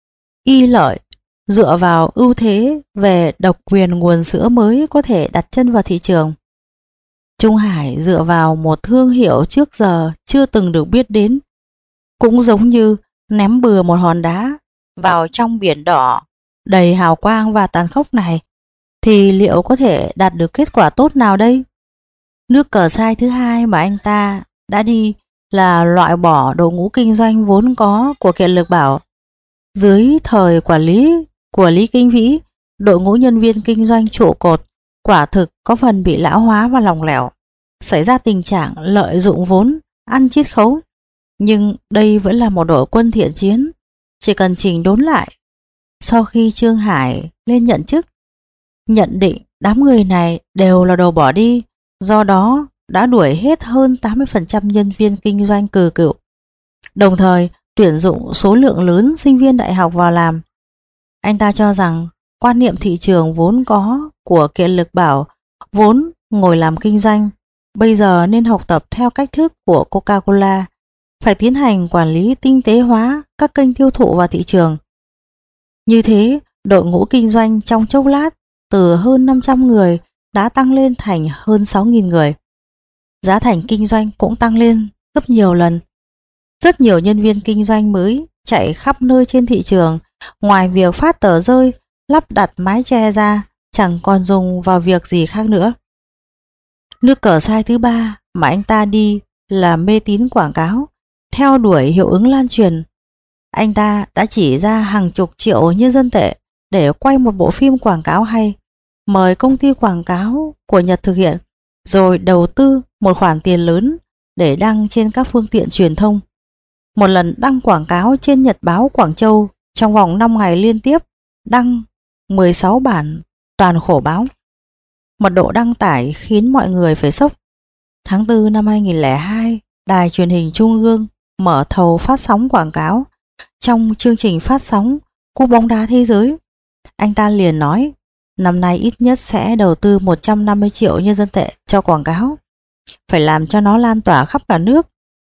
Y Lợi dựa vào ưu thế về độc quyền nguồn sữa mới có thể đặt chân vào thị trường. Trung Hải dựa vào một thương hiệu trước giờ chưa từng được biết đến, cũng giống như ném bừa một hòn đá vào trong biển đỏ đầy hào quang và tàn khốc này, thì liệu có thể đạt được kết quả tốt nào đây? Nước cờ sai thứ hai mà anh ta đã đi là loại bỏ đội ngũ kinh doanh vốn có của Kiện Lực Bảo. Dưới thời quản lý của Lý Kinh Vĩ, đội ngũ nhân viên kinh doanh trụ cột quả thực có phần bị lão hóa và lỏng lẻo, xảy ra tình trạng lợi dụng vốn, ăn chiết khấu. Nhưng đây vẫn là một đội quân thiện chiến, chỉ cần chỉnh đốn lại. Sau khi Trương Hải lên nhận chức, nhận định đám người này đều là đồ bỏ đi, do đó đã đuổi hết hơn tám mươi phần trăm nhân viên kinh doanh cừ cựu, đồng thời tuyển dụng số lượng lớn sinh viên đại học vào làm. Anh ta cho rằng quan niệm thị trường vốn có của Kiện Lực Bảo vốn ngồi làm kinh doanh, bây giờ nên học tập theo cách thức của Coca-Cola, phải tiến hành quản lý tinh tế hóa các kênh tiêu thụ vào thị trường. Như thế, đội ngũ kinh doanh trong chốc lát từ hơn năm trăm người đã tăng lên thành hơn sáu nghìn người. Giá thành kinh doanh cũng tăng lên gấp nhiều lần. Rất nhiều nhân viên kinh doanh mới chạy khắp nơi trên thị trường, ngoài việc phát tờ rơi, lắp đặt mái che ra, chẳng còn dùng vào việc gì khác nữa. Nước cờ sai thứ ba mà anh ta đi là mê tín quảng cáo, theo đuổi hiệu ứng lan truyền. Anh ta đã chỉ ra hàng chục triệu nhân dân tệ để quay một bộ phim quảng cáo hay, mời công ty quảng cáo của Nhật thực hiện, rồi đầu tư một khoản tiền lớn để đăng trên các phương tiện truyền thông. Một lần đăng quảng cáo trên Nhật báo Quảng Châu trong vòng năm ngày liên tiếp, đăng mười sáu bản toàn khổ báo. Mật độ đăng tải khiến mọi người phải sốc. Tháng tư năm hai nghìn không trăm lẻ hai, Đài Truyền hình Trung ương mở thầu phát sóng quảng cáo. Trong chương trình phát sóng Cúp bóng đá thế giới, anh ta liền nói năm nay ít nhất sẽ đầu tư một trăm năm mươi triệu nhân dân tệ cho quảng cáo, phải làm cho nó lan tỏa khắp cả nước.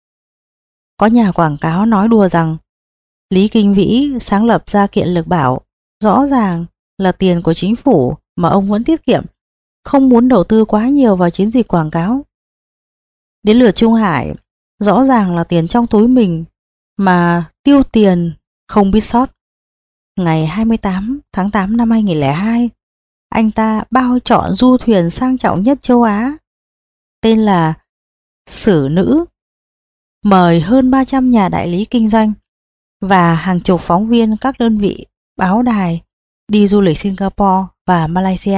Có nhà quảng cáo nói đùa rằng Lý Kinh Vĩ sáng lập ra Kiện Lực Bảo rõ ràng là tiền của chính phủ mà ông vẫn tiết kiệm, không muốn đầu tư quá nhiều vào chiến dịch quảng cáo. Đến lượt Trung Hải, rõ ràng là tiền trong túi mình mà tiêu tiền không biết sót. Ngày hai mươi tám tháng tám năm hai nghìn không trăm lẻ hai, anh ta bao chọn du thuyền sang trọng nhất châu Á, tên là Sử Nữ, mời hơn ba trăm nhà đại lý kinh doanh và hàng chục phóng viên các đơn vị báo đài đi du lịch Singapore và Malaysia.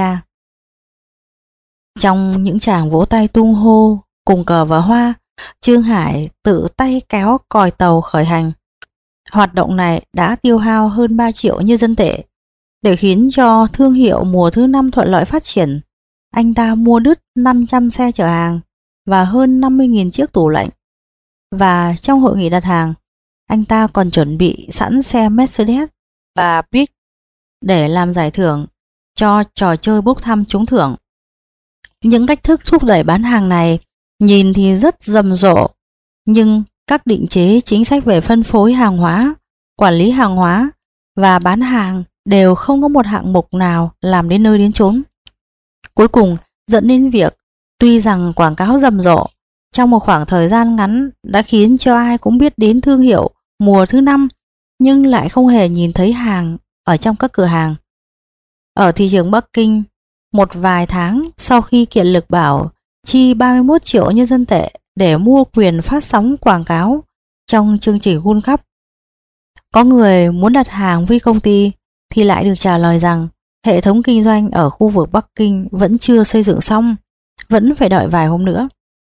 Trong những tràng vỗ tay tung hô cùng cờ và hoa, Trương Hải tự tay kéo còi tàu khởi hành. Hoạt động này đã tiêu hao hơn ba triệu nhân dân tệ. Để khiến cho thương hiệu mùa thứ năm thuận lợi phát triển, anh ta mua đứt năm trăm xe chở hàng và hơn năm mươi nghìn chiếc tủ lạnh. Và trong hội nghị đặt hàng, anh ta còn chuẩn bị sẵn xe Mercedes và Benz để làm giải thưởng cho trò chơi bốc thăm trúng thưởng. Những cách thức thúc đẩy bán hàng này nhìn thì rất rầm rộ, nhưng các định chế chính sách về phân phối hàng hóa, quản lý hàng hóa và bán hàng đều không có một hạng mục nào làm đến nơi đến chốn. Cuối cùng dẫn đến việc tuy rằng quảng cáo rầm rộ trong một khoảng thời gian ngắn đã khiến cho ai cũng biết đến thương hiệu mùa thứ năm, nhưng lại không hề nhìn thấy hàng ở trong các cửa hàng. Ở thị trường Bắc Kinh, một vài tháng sau khi Kiện Lực Bảo chi ba mươi mốt triệu nhân dân tệ để mua quyền phát sóng quảng cáo trong chương trình World Cup, có người muốn đặt hàng với công ty thì lại được trả lời rằng hệ thống kinh doanh ở khu vực Bắc Kinh vẫn chưa xây dựng xong, vẫn phải đợi vài hôm nữa.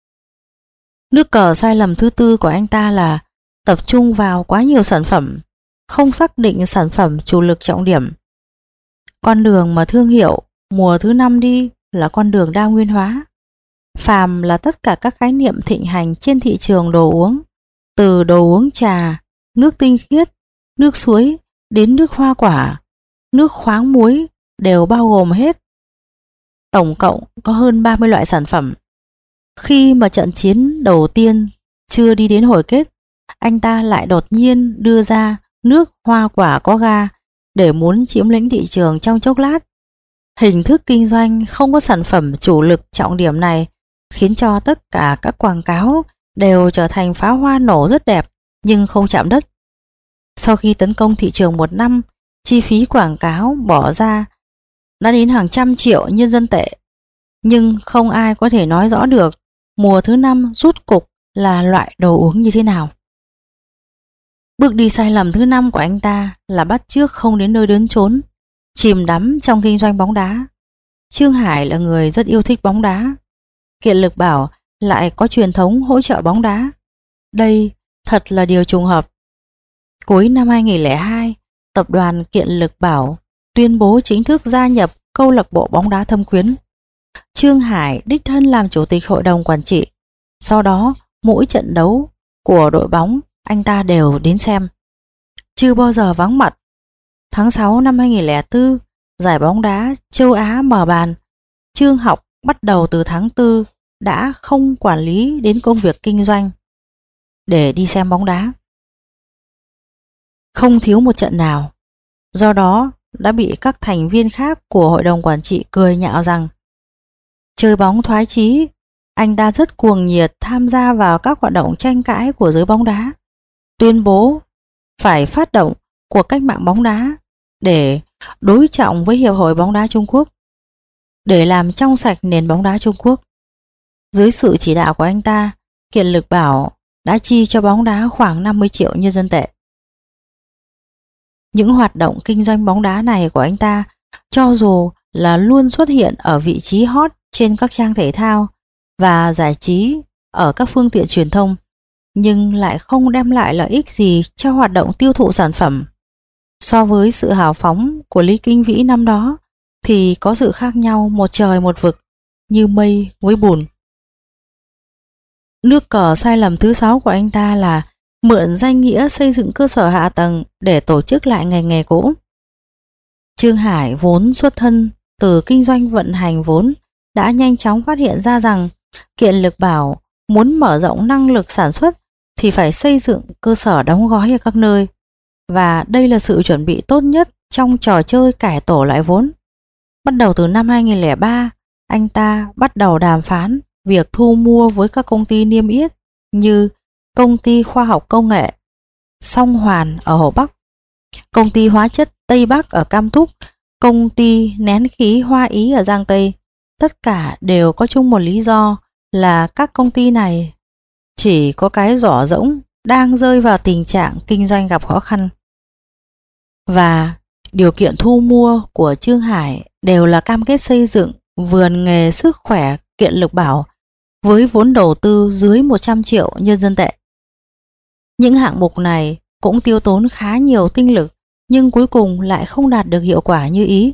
Nước cờ sai lầm thứ tư của anh ta là tập trung vào quá nhiều sản phẩm, không xác định sản phẩm chủ lực trọng điểm. Con đường mà thương hiệu mùa thứ năm đi là con đường đa nguyên hóa. Phàm là tất cả các khái niệm thịnh hành trên thị trường đồ uống, từ đồ uống trà, nước tinh khiết, nước suối đến nước hoa quả, nước khoáng muối đều bao gồm hết. Tổng cộng có hơn ba mươi loại sản phẩm. Khi mà trận chiến đầu tiên chưa đi đến hồi kết, anh ta lại đột nhiên đưa ra nước hoa quả có ga để muốn chiếm lĩnh thị trường trong chốc lát. Hình thức kinh doanh không có sản phẩm chủ lực trọng điểm này khiến cho tất cả các quảng cáo đều trở thành pháo hoa nổ rất đẹp nhưng không chạm đất. Sau khi tấn công thị trường một năm, chi phí quảng cáo bỏ ra đã đến hàng trăm triệu nhân dân tệ, nhưng không ai có thể nói rõ được mùa thứ năm rút cục là loại đồ uống như thế nào. Bước đi sai lầm thứ năm của anh ta là bắt chước không đến nơi đến chốn, chìm đắm trong kinh doanh bóng đá. Trương Hải là người rất yêu thích bóng đá. Kiện Lực Bảo lại có truyền thống hỗ trợ bóng đá. Đây thật là điều trùng hợp. Cuối năm hai nghìn không trăm lẻ hai, tập đoàn Kiện Lực Bảo tuyên bố chính thức gia nhập câu lạc bộ bóng đá Thâm Quyến. Trương Hải đích thân làm chủ tịch hội đồng quản trị. Sau đó, mỗi trận đấu của đội bóng anh ta đều đến xem, chưa bao giờ vắng mặt. Tháng sáu năm hai nghìn không trăm lẻ bốn, giải bóng đá châu Á mở bàn. Trương Học bắt đầu từ tháng tư đã không quản lý đến công việc kinh doanh để đi xem bóng đá. Không thiếu một trận nào. Do đó đã bị các thành viên khác của hội đồng quản trị cười nhạo rằng chơi bóng thoái chí. Anh ta rất cuồng nhiệt tham gia vào các hoạt động tranh cãi của giới bóng đá, tuyên bố phải phát động cuộc cách mạng bóng đá để đối trọng với Hiệp hội bóng đá Trung Quốc, để làm trong sạch nền bóng đá Trung Quốc. Dưới sự chỉ đạo của anh ta, Kiện Lực Bảo đã chi cho bóng đá khoảng năm mươi triệu nhân dân tệ. Những hoạt động kinh doanh bóng đá này của anh ta, cho dù là luôn xuất hiện ở vị trí hot trên các trang thể thao và giải trí ở các phương tiện truyền thông, nhưng lại không đem lại lợi ích gì cho hoạt động tiêu thụ sản phẩm. So với sự hào phóng của Lý Kinh Vĩ năm đó thì có sự khác nhau một trời một vực, như mây với bùn. Nước cờ sai lầm thứ sáu của anh ta là mượn danh nghĩa xây dựng cơ sở hạ tầng để tổ chức lại ngành nghề cũ. Trương Hải vốn xuất thân từ kinh doanh vận hành vốn đã nhanh chóng phát hiện ra rằng Kiện Lực Bảo muốn mở rộng năng lực sản xuất thì phải xây dựng cơ sở đóng gói ở các nơi, và đây là sự chuẩn bị tốt nhất trong trò chơi cải tổ lại vốn. Bắt đầu từ năm hai nghìn không trăm lẻ ba, anh ta bắt đầu đàm phán việc thu mua với các công ty niêm yết như Công ty Khoa học Công nghệ Song Hoàn ở Hồ Bắc, Công ty Hóa chất Tây Bắc ở Cam Túc, Công ty Nén khí Hoa Ý ở Giang Tây. Tất cả đều có chung một lý do là các công ty này chỉ có cái giỏ rỗng, đang rơi vào tình trạng kinh doanh gặp khó khăn. Và điều kiện thu mua của Trương Hải đều là cam kết xây dựng vườn nghề sức khỏe Kiện Lực Bảo với vốn đầu tư dưới một trăm triệu nhân dân tệ. Những hạng mục này cũng tiêu tốn khá nhiều tinh lực, nhưng cuối cùng lại không đạt được hiệu quả như ý.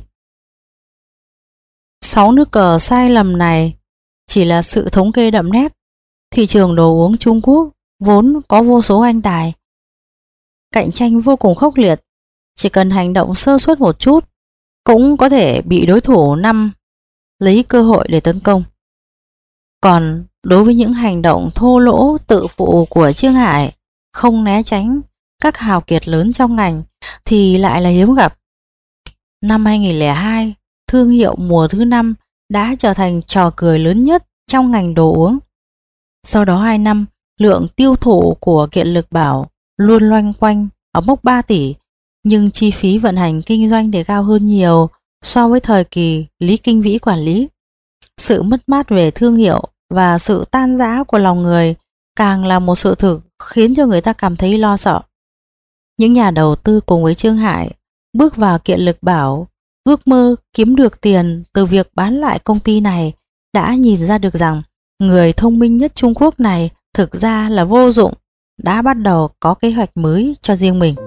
Sáu nước cờ sai lầm này chỉ là sự thống kê đậm nét. Thị trường đồ uống Trung Quốc vốn có vô số anh tài, cạnh tranh vô cùng khốc liệt, chỉ cần hành động sơ suất một chút cũng có thể bị đối thủ năm lấy cơ hội để tấn công. Còn đối với những hành động thô lỗ tự phụ của Trương Hải, không né tránh các hào kiệt lớn trong ngành thì lại là hiếm gặp. Năm hai nghìn không trăm lẻ hai, thương hiệu mùa thứ năm đã trở thành trò cười lớn nhất trong ngành đồ uống. Sau đó hai năm, lượng tiêu thụ của Kiện Lực Bảo luôn loanh quanh ở mốc ba tỷ, nhưng chi phí vận hành kinh doanh thì cao hơn nhiều so với thời kỳ Lý Kinh Vĩ quản lý. Sự mất mát về thương hiệu và sự tan rã của lòng người càng là một sự thực khiến cho người ta cảm thấy lo sợ. Những nhà đầu tư cùng với Trương Hải bước vào Kiện Lực Bảo, ước mơ kiếm được tiền từ việc bán lại công ty này, đã nhìn ra được rằng người thông minh nhất Trung Quốc này thực ra là vô dụng, đã bắt đầu có kế hoạch mới cho riêng mình.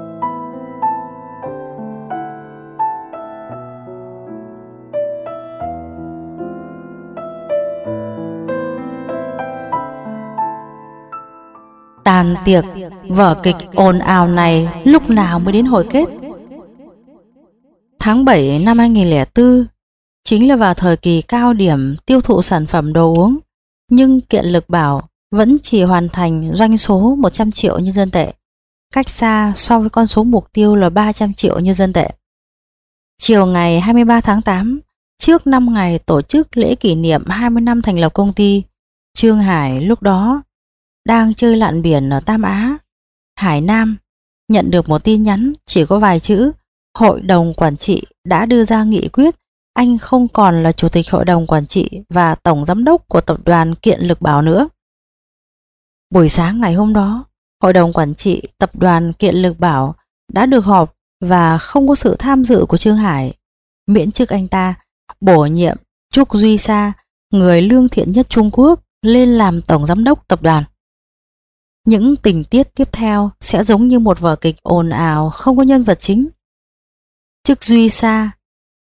Tàn tiệc, vở kịch ồn ào này lúc nào mới đến hồi kết? Tháng bảy năm hai nghìn không trăm lẻ bốn chính là vào thời kỳ cao điểm tiêu thụ sản phẩm đồ uống, nhưng Kiện Lực Bảo vẫn chỉ hoàn thành doanh số một trăm triệu nhân dân tệ, cách xa so với con số mục tiêu là ba trăm triệu nhân dân tệ. Chiều ngày hai mươi ba tháng tám, trước năm ngày tổ chức lễ kỷ niệm hai mươi năm thành lập công ty, Trương Hải lúc đó đang chơi lặn biển ở Tam Á, Hải Nam, nhận được một tin nhắn chỉ có vài chữ: Hội đồng quản trị đã đưa ra nghị quyết anh không còn là chủ tịch hội đồng quản trị và tổng giám đốc của tập đoàn Kiện Lực Bảo nữa. Buổi sáng ngày hôm đó, hội đồng quản trị tập đoàn Kiện Lực Bảo đã được họp và không có sự tham dự của Trương Hải, miễn chức anh ta, bổ nhiệm Trúc Duy Sa, người lương thiện nhất Trung Quốc, lên làm tổng giám đốc tập đoàn. Những tình tiết tiếp theo sẽ giống như một vở kịch ồn ào không có nhân vật chính. Trúc Duy Sa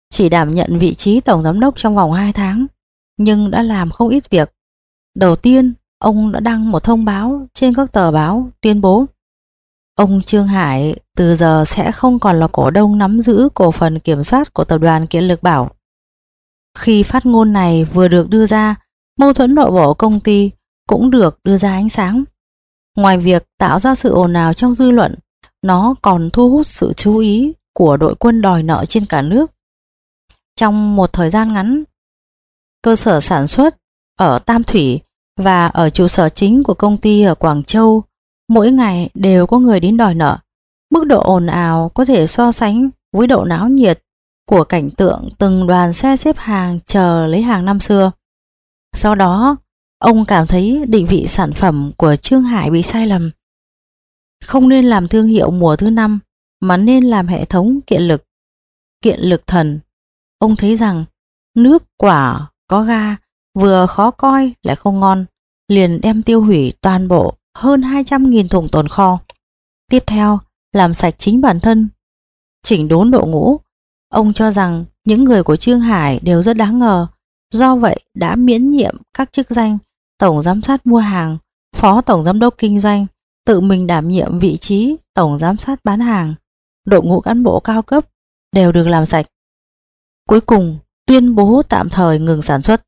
chỉ đảm nhận vị trí tổng giám đốc trong vòng hai tháng, nhưng đã làm không ít việc. Đầu tiên, ông đã đăng một thông báo trên các tờ báo tuyên bố ông Trương Hải từ giờ sẽ không còn là cổ đông nắm giữ cổ phần kiểm soát của tập đoàn Kiện Lực Bảo. Khi phát ngôn này vừa được đưa ra, mâu thuẫn nội bộ công ty cũng được đưa ra ánh sáng. Ngoài việc tạo ra sự ồn ào trong dư luận, nó còn thu hút sự chú ý của đội quân đòi nợ trên cả nước. Trong một thời gian ngắn, cơ sở sản xuất ở Tam Thủy và ở trụ sở chính của công ty ở Quảng Châu mỗi ngày đều có người đến đòi nợ. Mức độ ồn ào có thể so sánh với độ náo nhiệt của cảnh tượng từng đoàn xe xếp hàng chờ lấy hàng năm xưa. Sau đó, ông cảm thấy định vị sản phẩm của Trương Hải bị sai lầm. Không nên làm thương hiệu mùa thứ năm, mà nên làm hệ thống kiện lực, kiện lực thần. Ông thấy rằng nước quả có ga vừa khó coi lại không ngon, liền đem tiêu hủy toàn bộ hơn hai trăm nghìn thùng tồn kho. Tiếp theo, làm sạch chính bản thân, chỉnh đốn đội ngũ. Ông cho rằng những người của Trương Hải đều rất đáng ngờ, do vậy đã miễn nhiệm các chức danh tổng giám sát mua hàng, phó tổng giám đốc kinh doanh, tự mình đảm nhiệm vị trí tổng giám sát bán hàng. Đội ngũ cán bộ cao cấp đều được làm sạch. Cuối cùng, tuyên bố tạm thời ngừng sản xuất.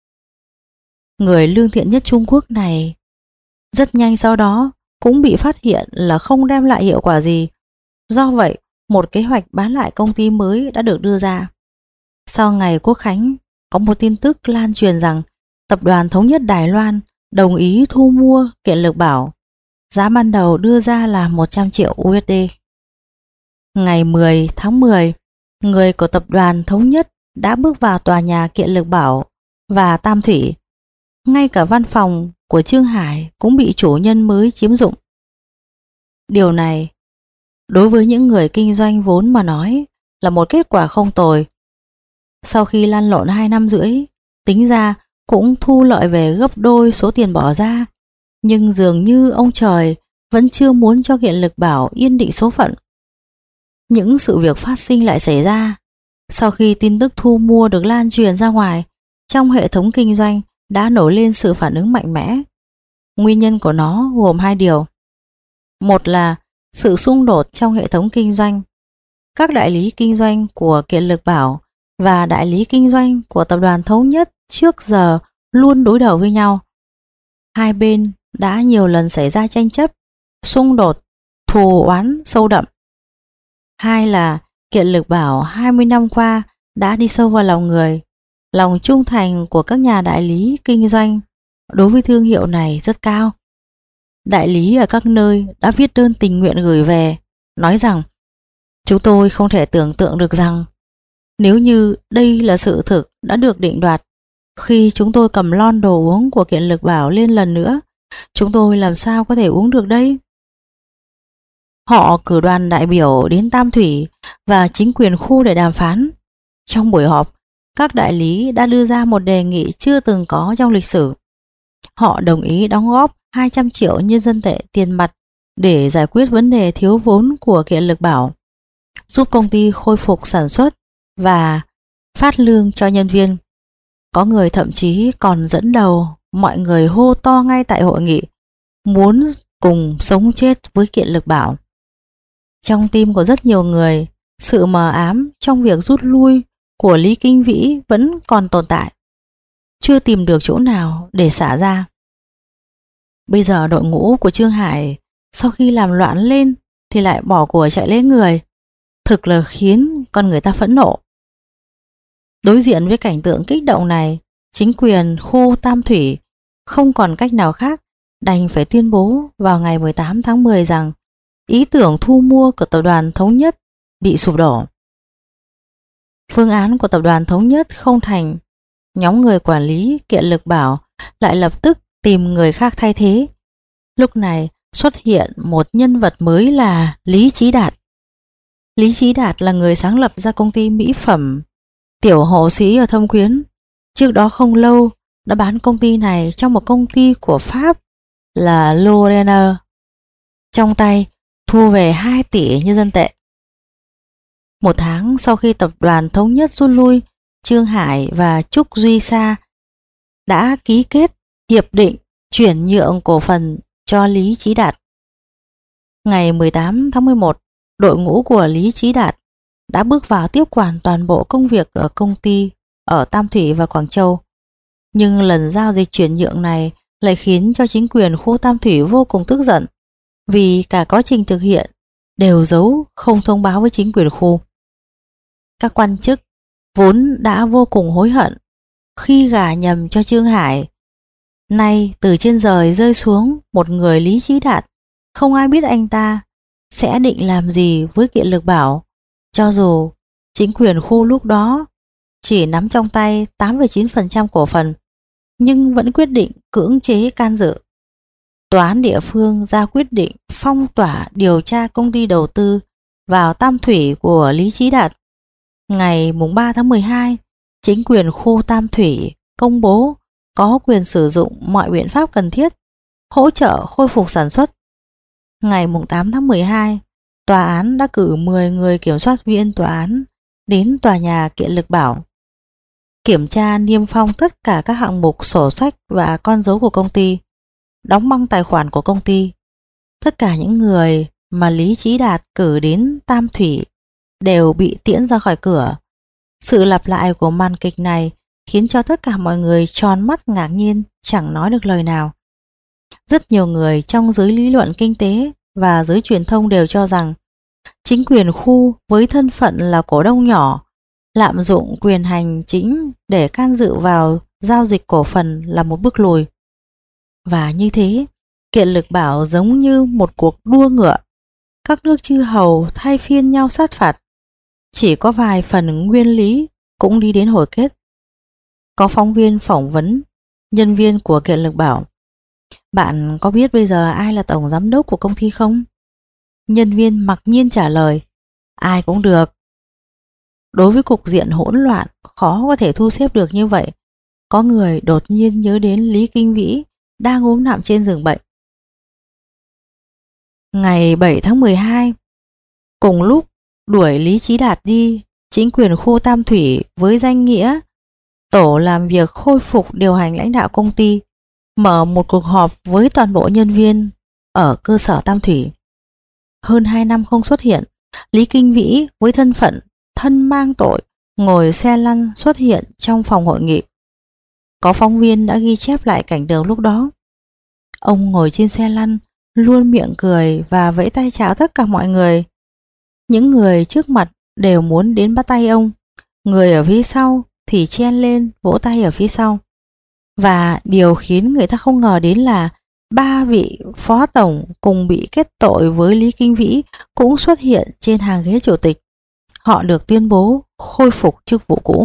Người lương thiện nhất Trung Quốc này rất nhanh sau đó cũng bị phát hiện là không đem lại hiệu quả gì. Do vậy, một kế hoạch bán lại công ty mới đã được đưa ra. Sau ngày Quốc khánh, có một tin tức lan truyền rằng Tập đoàn Thống nhất Đài Loan đồng ý thu mua Kiện Lực Bảo. Giá ban đầu đưa ra là một trăm triệu u ét đê. Ngày mười tháng mười, người của Tập đoàn Thống nhất đã bước vào tòa nhà Kiện Lực Bảo và Tam Thủy. Ngay cả văn phòng của Trương Hải cũng bị chủ nhân mới chiếm dụng. Điều này, đối với những người kinh doanh vốn mà nói, là một kết quả không tồi. Sau khi lăn lộn hai năm rưỡi, tính ra cũng thu lợi về gấp đôi số tiền bỏ ra. Nhưng dường như ông trời vẫn chưa muốn cho Kiện Lực Bảo yên định số phận. Những sự việc phát sinh lại xảy ra. Sau khi tin tức thu mua được lan truyền ra ngoài, trong hệ thống kinh doanh đã nổi lên sự phản ứng mạnh mẽ. Nguyên nhân của nó gồm hai điều. Một là sự xung đột trong hệ thống kinh doanh. Các đại lý kinh doanh của Kiện Lực Bảo và đại lý kinh doanh của Tập đoàn Thống nhất trước giờ luôn đối đầu với nhau. Hai bên đã nhiều lần xảy ra tranh chấp, xung đột, thù oán sâu đậm. Hai là Kiện Lực Bảo hai mươi năm qua đã đi sâu vào lòng người. Lòng trung thành của các nhà đại lý kinh doanh đối với thương hiệu này rất cao. Đại lý ở các nơi đã viết đơn tình nguyện gửi về, nói rằng chúng tôi không thể tưởng tượng được rằng nếu như đây là sự thực đã được định đoạt, khi chúng tôi cầm lon đồ uống của Kiện Lực Bảo lên lần nữa, chúng tôi làm sao có thể uống được đây? Họ cử đoàn đại biểu đến Tam Thủy và chính quyền khu để đàm phán. Trong buổi họp, các đại lý đã đưa ra một đề nghị chưa từng có trong lịch sử. Họ đồng ý đóng góp hai trăm triệu nhân dân tệ tiền mặt để giải quyết vấn đề thiếu vốn của Kiện Lực Bảo, giúp công ty khôi phục sản xuất và phát lương cho nhân viên. Có người thậm chí còn dẫn đầu mọi người hô to ngay tại hội nghị, muốn cùng sống chết với Kiện Lực Bảo. Trong tim của rất nhiều người, sự mờ ám trong việc rút lui của Lý Kinh Vĩ vẫn còn tồn tại, chưa tìm được chỗ nào để xả ra. Bây giờ đội ngũ của Trương Hải sau khi làm loạn lên thì lại bỏ của chạy lấy người, thực là khiến con người ta phẫn nộ. Đối diện với cảnh tượng kích động này, chính quyền khu Tam Thủy không còn cách nào khác đành phải tuyên bố vào ngày mười tám tháng mười rằng ý tưởng thu mua của Tập đoàn Thống nhất bị sụp đổ. Phương án của Tập đoàn Thống nhất không thành, nhóm người quản lý Kiện Lực Bảo lại lập tức tìm người khác thay thế. Lúc này xuất hiện một nhân vật mới là Lý Chí Đạt. Lý Chí Đạt là người sáng lập ra công ty mỹ phẩm Tiểu Hộ Sĩ ở Thâm Quyến. Trước đó không lâu đã bán công ty này trong một công ty của Pháp là Lorena. Trong tay thu về hai tỷ nhân dân tệ. Một tháng sau khi tập đoàn thống nhất rút lui, Trương Hải và Trúc Duy Sa đã ký kết hiệp định chuyển nhượng cổ phần cho Lý Chí Đạt. Ngày mười tám tháng mười một, đội ngũ của Lý Chí Đạt đã bước vào tiếp quản toàn bộ công việc ở công ty ở Tam Thủy và Quảng Châu. Nhưng lần giao dịch chuyển nhượng này lại khiến cho chính quyền khu Tam Thủy vô cùng tức giận, vì cả quá trình thực hiện đều giấu không thông báo với chính quyền khu. Các quan chức vốn đã vô cùng hối hận khi gả nhầm cho Trương Hải, nay từ trên trời rơi xuống một người Lý Chí Đạt, không ai biết anh ta sẽ định làm gì với Kiện Lực Bảo. Cho dù chính quyền khu lúc đó chỉ nắm trong tay tám phẩy chín phần trăm cổ phần, nhưng vẫn quyết định cưỡng chế can dự. Tòa án địa phương ra quyết định phong tỏa điều tra công ty đầu tư vào Tam Thủy của Lý Chí Đạt. Ngày ba tháng mười hai, chính quyền khu Tam Thủy công bố có quyền sử dụng mọi biện pháp cần thiết hỗ trợ khôi phục sản xuất. Ngày tám tháng mười hai, tòa án đã cử mười người kiểm soát viên tòa án đến tòa nhà Kiện Lực Bảo, kiểm tra niêm phong tất cả các hạng mục sổ sách và con dấu của công ty, đóng băng tài khoản của công ty. Tất cả những người mà Lý Chí Đạt cử đến Tam Thủy đều bị tiễn ra khỏi cửa. Sự lặp lại của màn kịch này khiến cho tất cả mọi người tròn mắt ngạc nhiên, chẳng nói được lời nào. Rất nhiều người trong giới lý luận kinh tế và giới truyền thông đều cho rằng chính quyền khu với thân phận là cổ đông nhỏ lạm dụng quyền hành chính để can dự vào giao dịch cổ phần là một bước lùi. Và như thế, Kiện Lực Bảo giống như một cuộc đua ngựa. Các nước chư hầu thay phiên nhau sát phạt. Chỉ có vài phần nguyên lý cũng đi đến hồi kết. Có phóng viên phỏng vấn nhân viên của Kiện Lực Bảo: "Bạn có biết bây giờ ai là tổng giám đốc của công ty không?" Nhân viên mặc nhiên trả lời: "Ai cũng được." Đối với cục diện hỗn loạn khó có thể thu xếp được như vậy, có người đột nhiên nhớ đến Lý Kinh Vĩ đang ốm nằm trên giường bệnh. Ngày bảy tháng mười hai, cùng lúc đuổi Lý Chí Đạt đi, chính quyền khu Tam Thủy với danh nghĩa tổ làm việc khôi phục điều hành lãnh đạo công ty mở một cuộc họp với toàn bộ nhân viên ở cơ sở Tam Thủy. Hơn hai năm không xuất hiện, Lý Kinh Vĩ với thân phận thân mang tội ngồi xe lăn xuất hiện trong phòng hội nghị. Có phóng viên đã ghi chép lại cảnh tượng lúc đó. Ông ngồi trên xe lăn, luôn miệng cười và vẫy tay chào tất cả mọi người. Những người trước mặt đều muốn đến bắt tay ông, người ở phía sau thì chen lên vỗ tay ở phía sau. Và điều khiến người ta không ngờ đến là ba vị phó tổng cùng bị kết tội với Lý Kinh Vĩ cũng xuất hiện trên hàng ghế chủ tịch. Họ được tuyên bố khôi phục chức vụ cũ.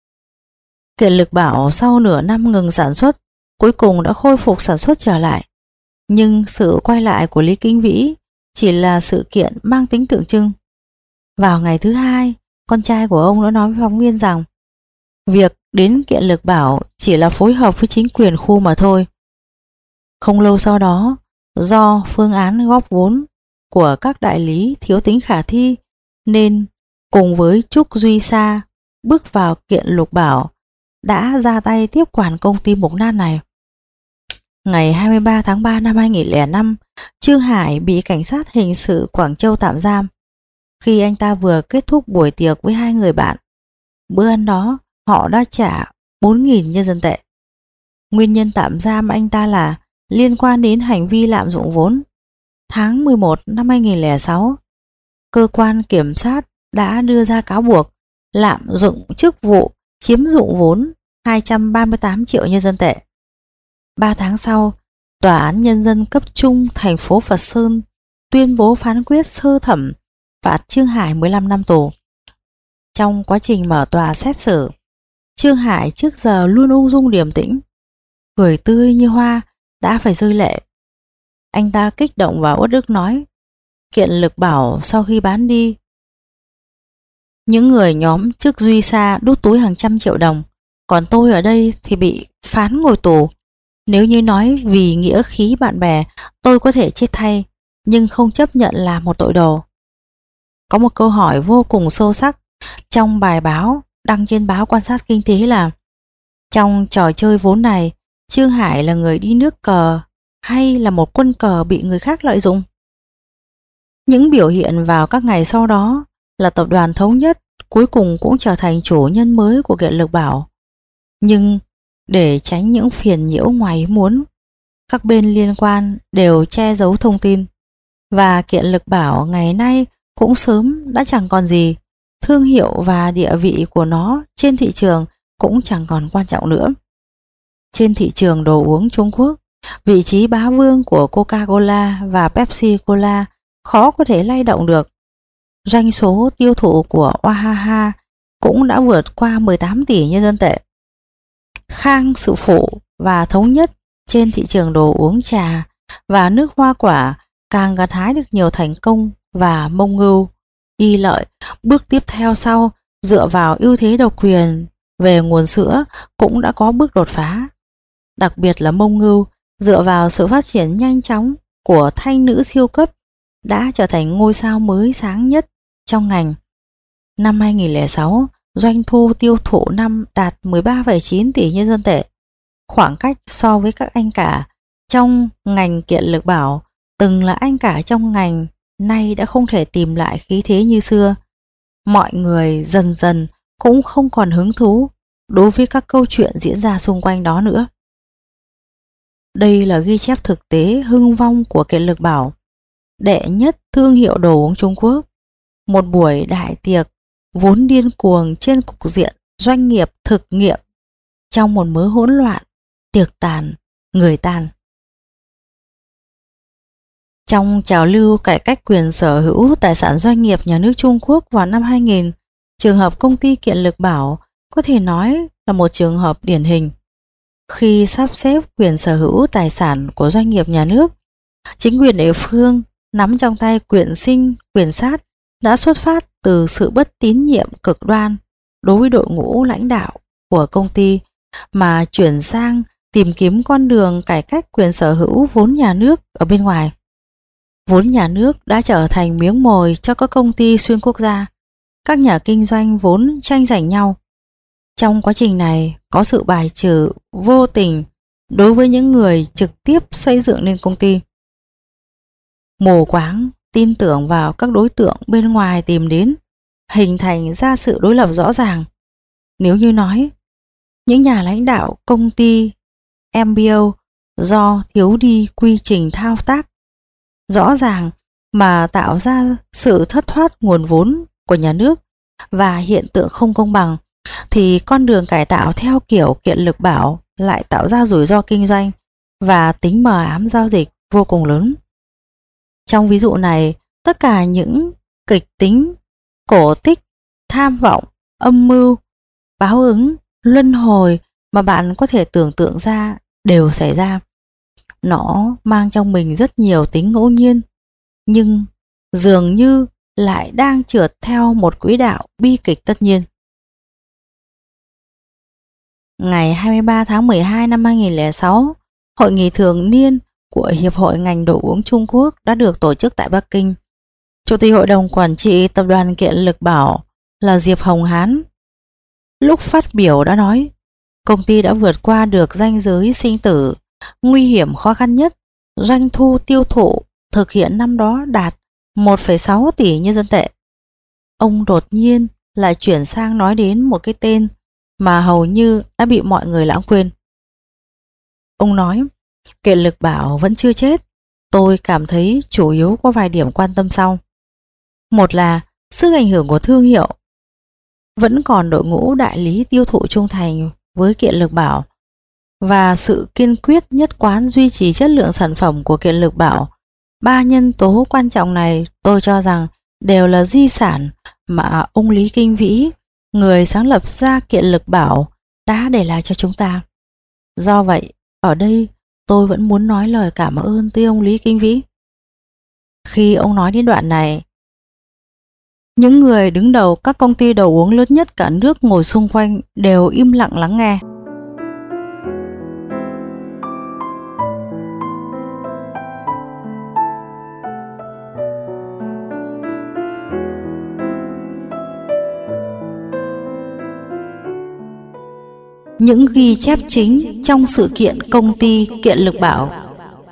Kiện Lực Bảo sau nửa năm ngừng sản xuất, cuối cùng đã khôi phục sản xuất trở lại. Nhưng sự quay lại của Lý Kinh Vĩ chỉ là sự kiện mang tính tượng trưng. Vào ngày thứ hai, con trai của ông đã nói với phóng viên rằng việc đến Kiện Lực Bảo chỉ là phối hợp với chính quyền khu mà thôi. Không lâu sau đó, do phương án góp vốn của các đại lý thiếu tính khả thi, nên cùng với Trúc Duy Sa bước vào Kiện Lực Bảo đã ra tay tiếp quản công ty mục nát này. Ngày hai mươi ba tháng ba năm hai nghìn không trăm lẻ năm, Trương Hải bị cảnh sát hình sự Quảng Châu tạm giam khi anh ta vừa kết thúc buổi tiệc với hai người bạn. Bữa ăn đó họ đã trả bốn nghìn nhân dân tệ. Nguyên nhân tạm giam anh ta là liên quan đến hành vi lạm dụng vốn. Tháng mười một năm hai nghìn không trăm lẻ sáu, cơ quan kiểm sát đã đưa ra cáo buộc lạm dụng chức vụ chiếm dụng vốn hai trăm ba mươi tám triệu nhân dân tệ. Ba tháng sau, Tòa án Nhân dân cấp trung thành phố Phật Sơn tuyên bố phán quyết sơ thẩm phạt Trương Hải mười lăm năm tù. Trong quá trình mở tòa xét xử, Trương Hải trước giờ luôn ung dung điềm tĩnh, cười tươi như hoa, đã phải rơi lệ. Anh ta kích động và uất ức nói: Kiện Lực Bảo sau khi bán đi, những người nhóm trước Duy Sa đút túi hàng trăm triệu đồng, còn tôi ở đây thì bị phán ngồi tù. Nếu như nói vì nghĩa khí bạn bè, tôi có thể chết thay, nhưng không chấp nhận là một tội đồ. có một câu hỏi vô cùng sâu sắc trong bài báo đăng trên báo Quan sát Kinh tế là: trong trò chơi vốn này, Trương Hải là người đi nước cờ hay là một quân cờ bị người khác lợi dụng? Những biểu hiện vào các ngày sau đó là tập đoàn Thống Nhất cuối cùng cũng trở thành chủ nhân mới của Kiện Lực Bảo. Nhưng để tránh những phiền nhiễu ngoài ý muốn, các bên liên quan đều che giấu thông tin, và Kiện Lực Bảo ngày nay cũng sớm đã chẳng còn gì, thương hiệu và địa vị của nó trên thị trường cũng chẳng còn quan trọng nữa. Trên thị trường đồ uống Trung Quốc, vị trí bá vương của Coca-Cola và Pepsi-Cola khó có thể lay động được. Doanh số tiêu thụ của Oahaha cũng đã vượt qua mười tám tỷ nhân dân tệ. Khang Sự Phụ và Thống Nhất trên thị trường đồ uống trà và nước hoa quả càng gặt hái được nhiều thành công, và Mông Ngưu, Y Lợi bước tiếp theo sau dựa vào ưu thế độc quyền về nguồn sữa cũng đã có bước đột phá. Đặc biệt là Mông Ngưu dựa vào sự phát triển nhanh chóng của thanh nữ siêu cấp đã trở thành ngôi sao mới sáng nhất trong ngành. Năm hai nghìn không trăm lẻ sáu, doanh thu tiêu thụ năm đạt mười ba phẩy chín tỷ nhân dân tệ. Khoảng cách so với các anh cả trong ngành Kiện Lực Bảo từng là anh cả trong ngành nay đã không thể tìm lại khí thế như xưa. Mọi người dần dần cũng không còn hứng thú đối với các câu chuyện diễn ra xung quanh đó nữa. Đây là ghi chép thực tế hưng vong của Kiện Lực Bảo, đệ nhất thương hiệu đồ uống Trung Quốc. Một buổi đại tiệc vốn điên cuồng trên cục diện doanh nghiệp thực nghiệm trong một mớ hỗn loạn, tiệc tàn, người tàn. Trong trào lưu cải cách quyền sở hữu tài sản doanh nghiệp nhà nước Trung Quốc vào năm hai nghìn, trường hợp công ty Kiện Lực Bảo có thể nói là một trường hợp điển hình. Khi sắp xếp quyền sở hữu tài sản của doanh nghiệp nhà nước, chính quyền địa phương nắm trong tay quyền sinh, quyền sát đã xuất phát từ sự bất tín nhiệm cực đoan đối với đội ngũ lãnh đạo của công ty, mà chuyển sang tìm kiếm con đường cải cách quyền sở hữu vốn nhà nước ở bên ngoài. Vốn nhà nước đã trở thành miếng mồi cho các công ty xuyên quốc gia. Các nhà kinh doanh vốn tranh giành nhau. Trong quá trình này có sự bài trừ vô tình đối với những người trực tiếp xây dựng nên công ty. Mù quáng tin tưởng vào các đối tượng bên ngoài tìm đến, hình thành ra sự đối lập rõ ràng. Nếu như nói, những nhà lãnh đạo công ty em bê ô do thiếu đi quy trình thao tác rõ ràng mà tạo ra sự thất thoát nguồn vốn của nhà nước và hiện tượng không công bằng, thì con đường cải tạo theo kiểu Kiện Lực Bảo lại tạo ra rủi ro kinh doanh và tính mờ ám giao dịch vô cùng lớn. Trong ví dụ này, tất cả những kịch tính, cổ tích, tham vọng, âm mưu, báo ứng, luân hồi mà bạn có thể tưởng tượng ra đều xảy ra. Nó mang trong mình rất nhiều tính ngẫu nhiên, nhưng dường như lại đang trượt theo một quỹ đạo bi kịch tất nhiên. Ngày hai mươi ba tháng mười hai năm hai nghìn không trăm lẻ sáu, Hội nghị thường niên của Hiệp hội ngành đồ uống Trung Quốc đã được tổ chức tại Bắc Kinh. Chủ tịch Hội đồng Quản trị Tập đoàn Kiện Lực Bảo là Diệp Hồng Hán lúc phát biểu đã nói, công ty đã vượt qua được ranh giới sinh tử, nguy hiểm khó khăn nhất. Doanh thu tiêu thụ thực hiện năm đó đạt một phẩy sáu tỷ nhân dân tệ. Ông đột nhiên lại chuyển sang nói đến một cái tên mà hầu như đã bị mọi người lãng quên. Ông nói, Kiện Lực Bảo vẫn chưa chết. Tôi cảm thấy chủ yếu có vài điểm quan tâm sau. Một là sức ảnh hưởng của thương hiệu. Vẫn còn đội ngũ đại lý tiêu thụ trung thành với Kiện Lực Bảo, và sự kiên quyết nhất quán duy trì chất lượng sản phẩm của Kiện Lực Bảo. Ba nhân tố quan trọng này tôi cho rằng đều là di sản mà ông Lý Kinh Vĩ, người sáng lập ra Kiện Lực Bảo, đã để lại cho chúng ta. Do vậy, ở đây tôi vẫn muốn nói lời cảm ơn tới ông Lý Kinh Vĩ. Khi ông nói đến đoạn này, những người đứng đầu các công ty đồ uống lớn nhất cả nước ngồi xung quanh đều im lặng lắng nghe. những ghi chép chính trong sự kiện công ty Kiện Lực Bảo.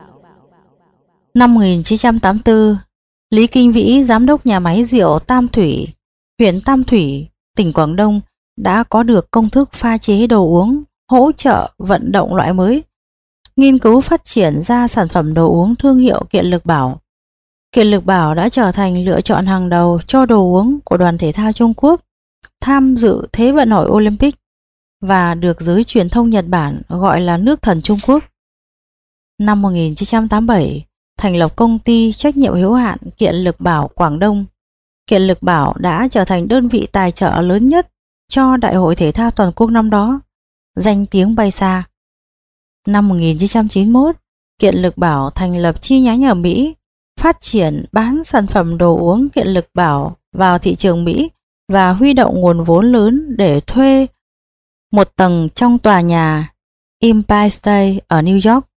Năm một nghìn chín trăm tám mươi tư, Lý Kinh Vĩ, giám đốc nhà máy rượu Tam Thủy, huyện Tam Thủy, tỉnh Quảng Đông đã có được công thức pha chế đồ uống, hỗ trợ vận động loại mới, nghiên cứu phát triển ra sản phẩm đồ uống thương hiệu Kiện Lực Bảo. Kiện Lực Bảo đã trở thành lựa chọn hàng đầu cho đồ uống của đoàn thể thao Trung Quốc tham dự Thế vận hội Olympic và được giới truyền thông Nhật Bản gọi là nước thần Trung Quốc. Năm một nghìn chín trăm tám mươi bảy, thành lập công ty trách nhiệm hữu hạn Kiện Lực Bảo Quảng Đông. Kiện Lực Bảo đã trở thành đơn vị tài trợ lớn nhất cho Đại hội Thể thao Toàn quốc năm đó, danh tiếng bay xa. Năm một nghìn chín trăm chín mươi mốt, Kiện Lực Bảo thành lập chi nhánh ở Mỹ, phát triển bán sản phẩm đồ uống Kiện Lực Bảo vào thị trường Mỹ và huy động nguồn vốn lớn để thuê một tầng trong tòa nhà Empire State ở New York.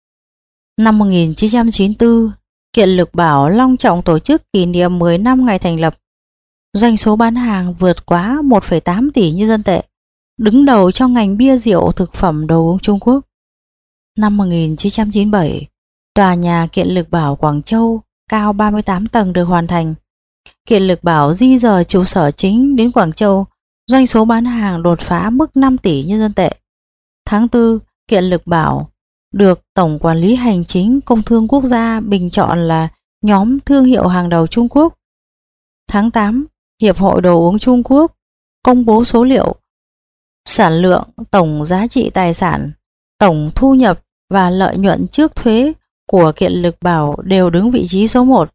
Năm một nghìn chín trăm chín mươi tư, Kiện Lực Bảo long trọng tổ chức kỷ niệm mười năm ngày thành lập. Doanh số bán hàng vượt quá một phẩy tám tỷ nhân dân tệ, đứng đầu trong ngành bia rượu thực phẩm đồ uống Trung Quốc. Năm một nghìn chín trăm chín mươi bảy, tòa nhà Kiện Lực Bảo Quảng Châu cao ba mươi tám tầng được hoàn thành. Kiện Lực Bảo di dời trụ sở chính đến Quảng Châu, doanh số bán hàng đột phá mức năm tỷ nhân dân tệ. Tháng tư, Kiện Lực Bảo được Tổng Quản lý Hành chính Công thương Quốc gia bình chọn là nhóm thương hiệu hàng đầu Trung Quốc. Tháng tám, Hiệp hội Đồ uống Trung Quốc công bố số liệu sản lượng, tổng giá trị tài sản, tổng thu nhập và lợi nhuận trước thuế của Kiện Lực Bảo đều đứng vị trí số một.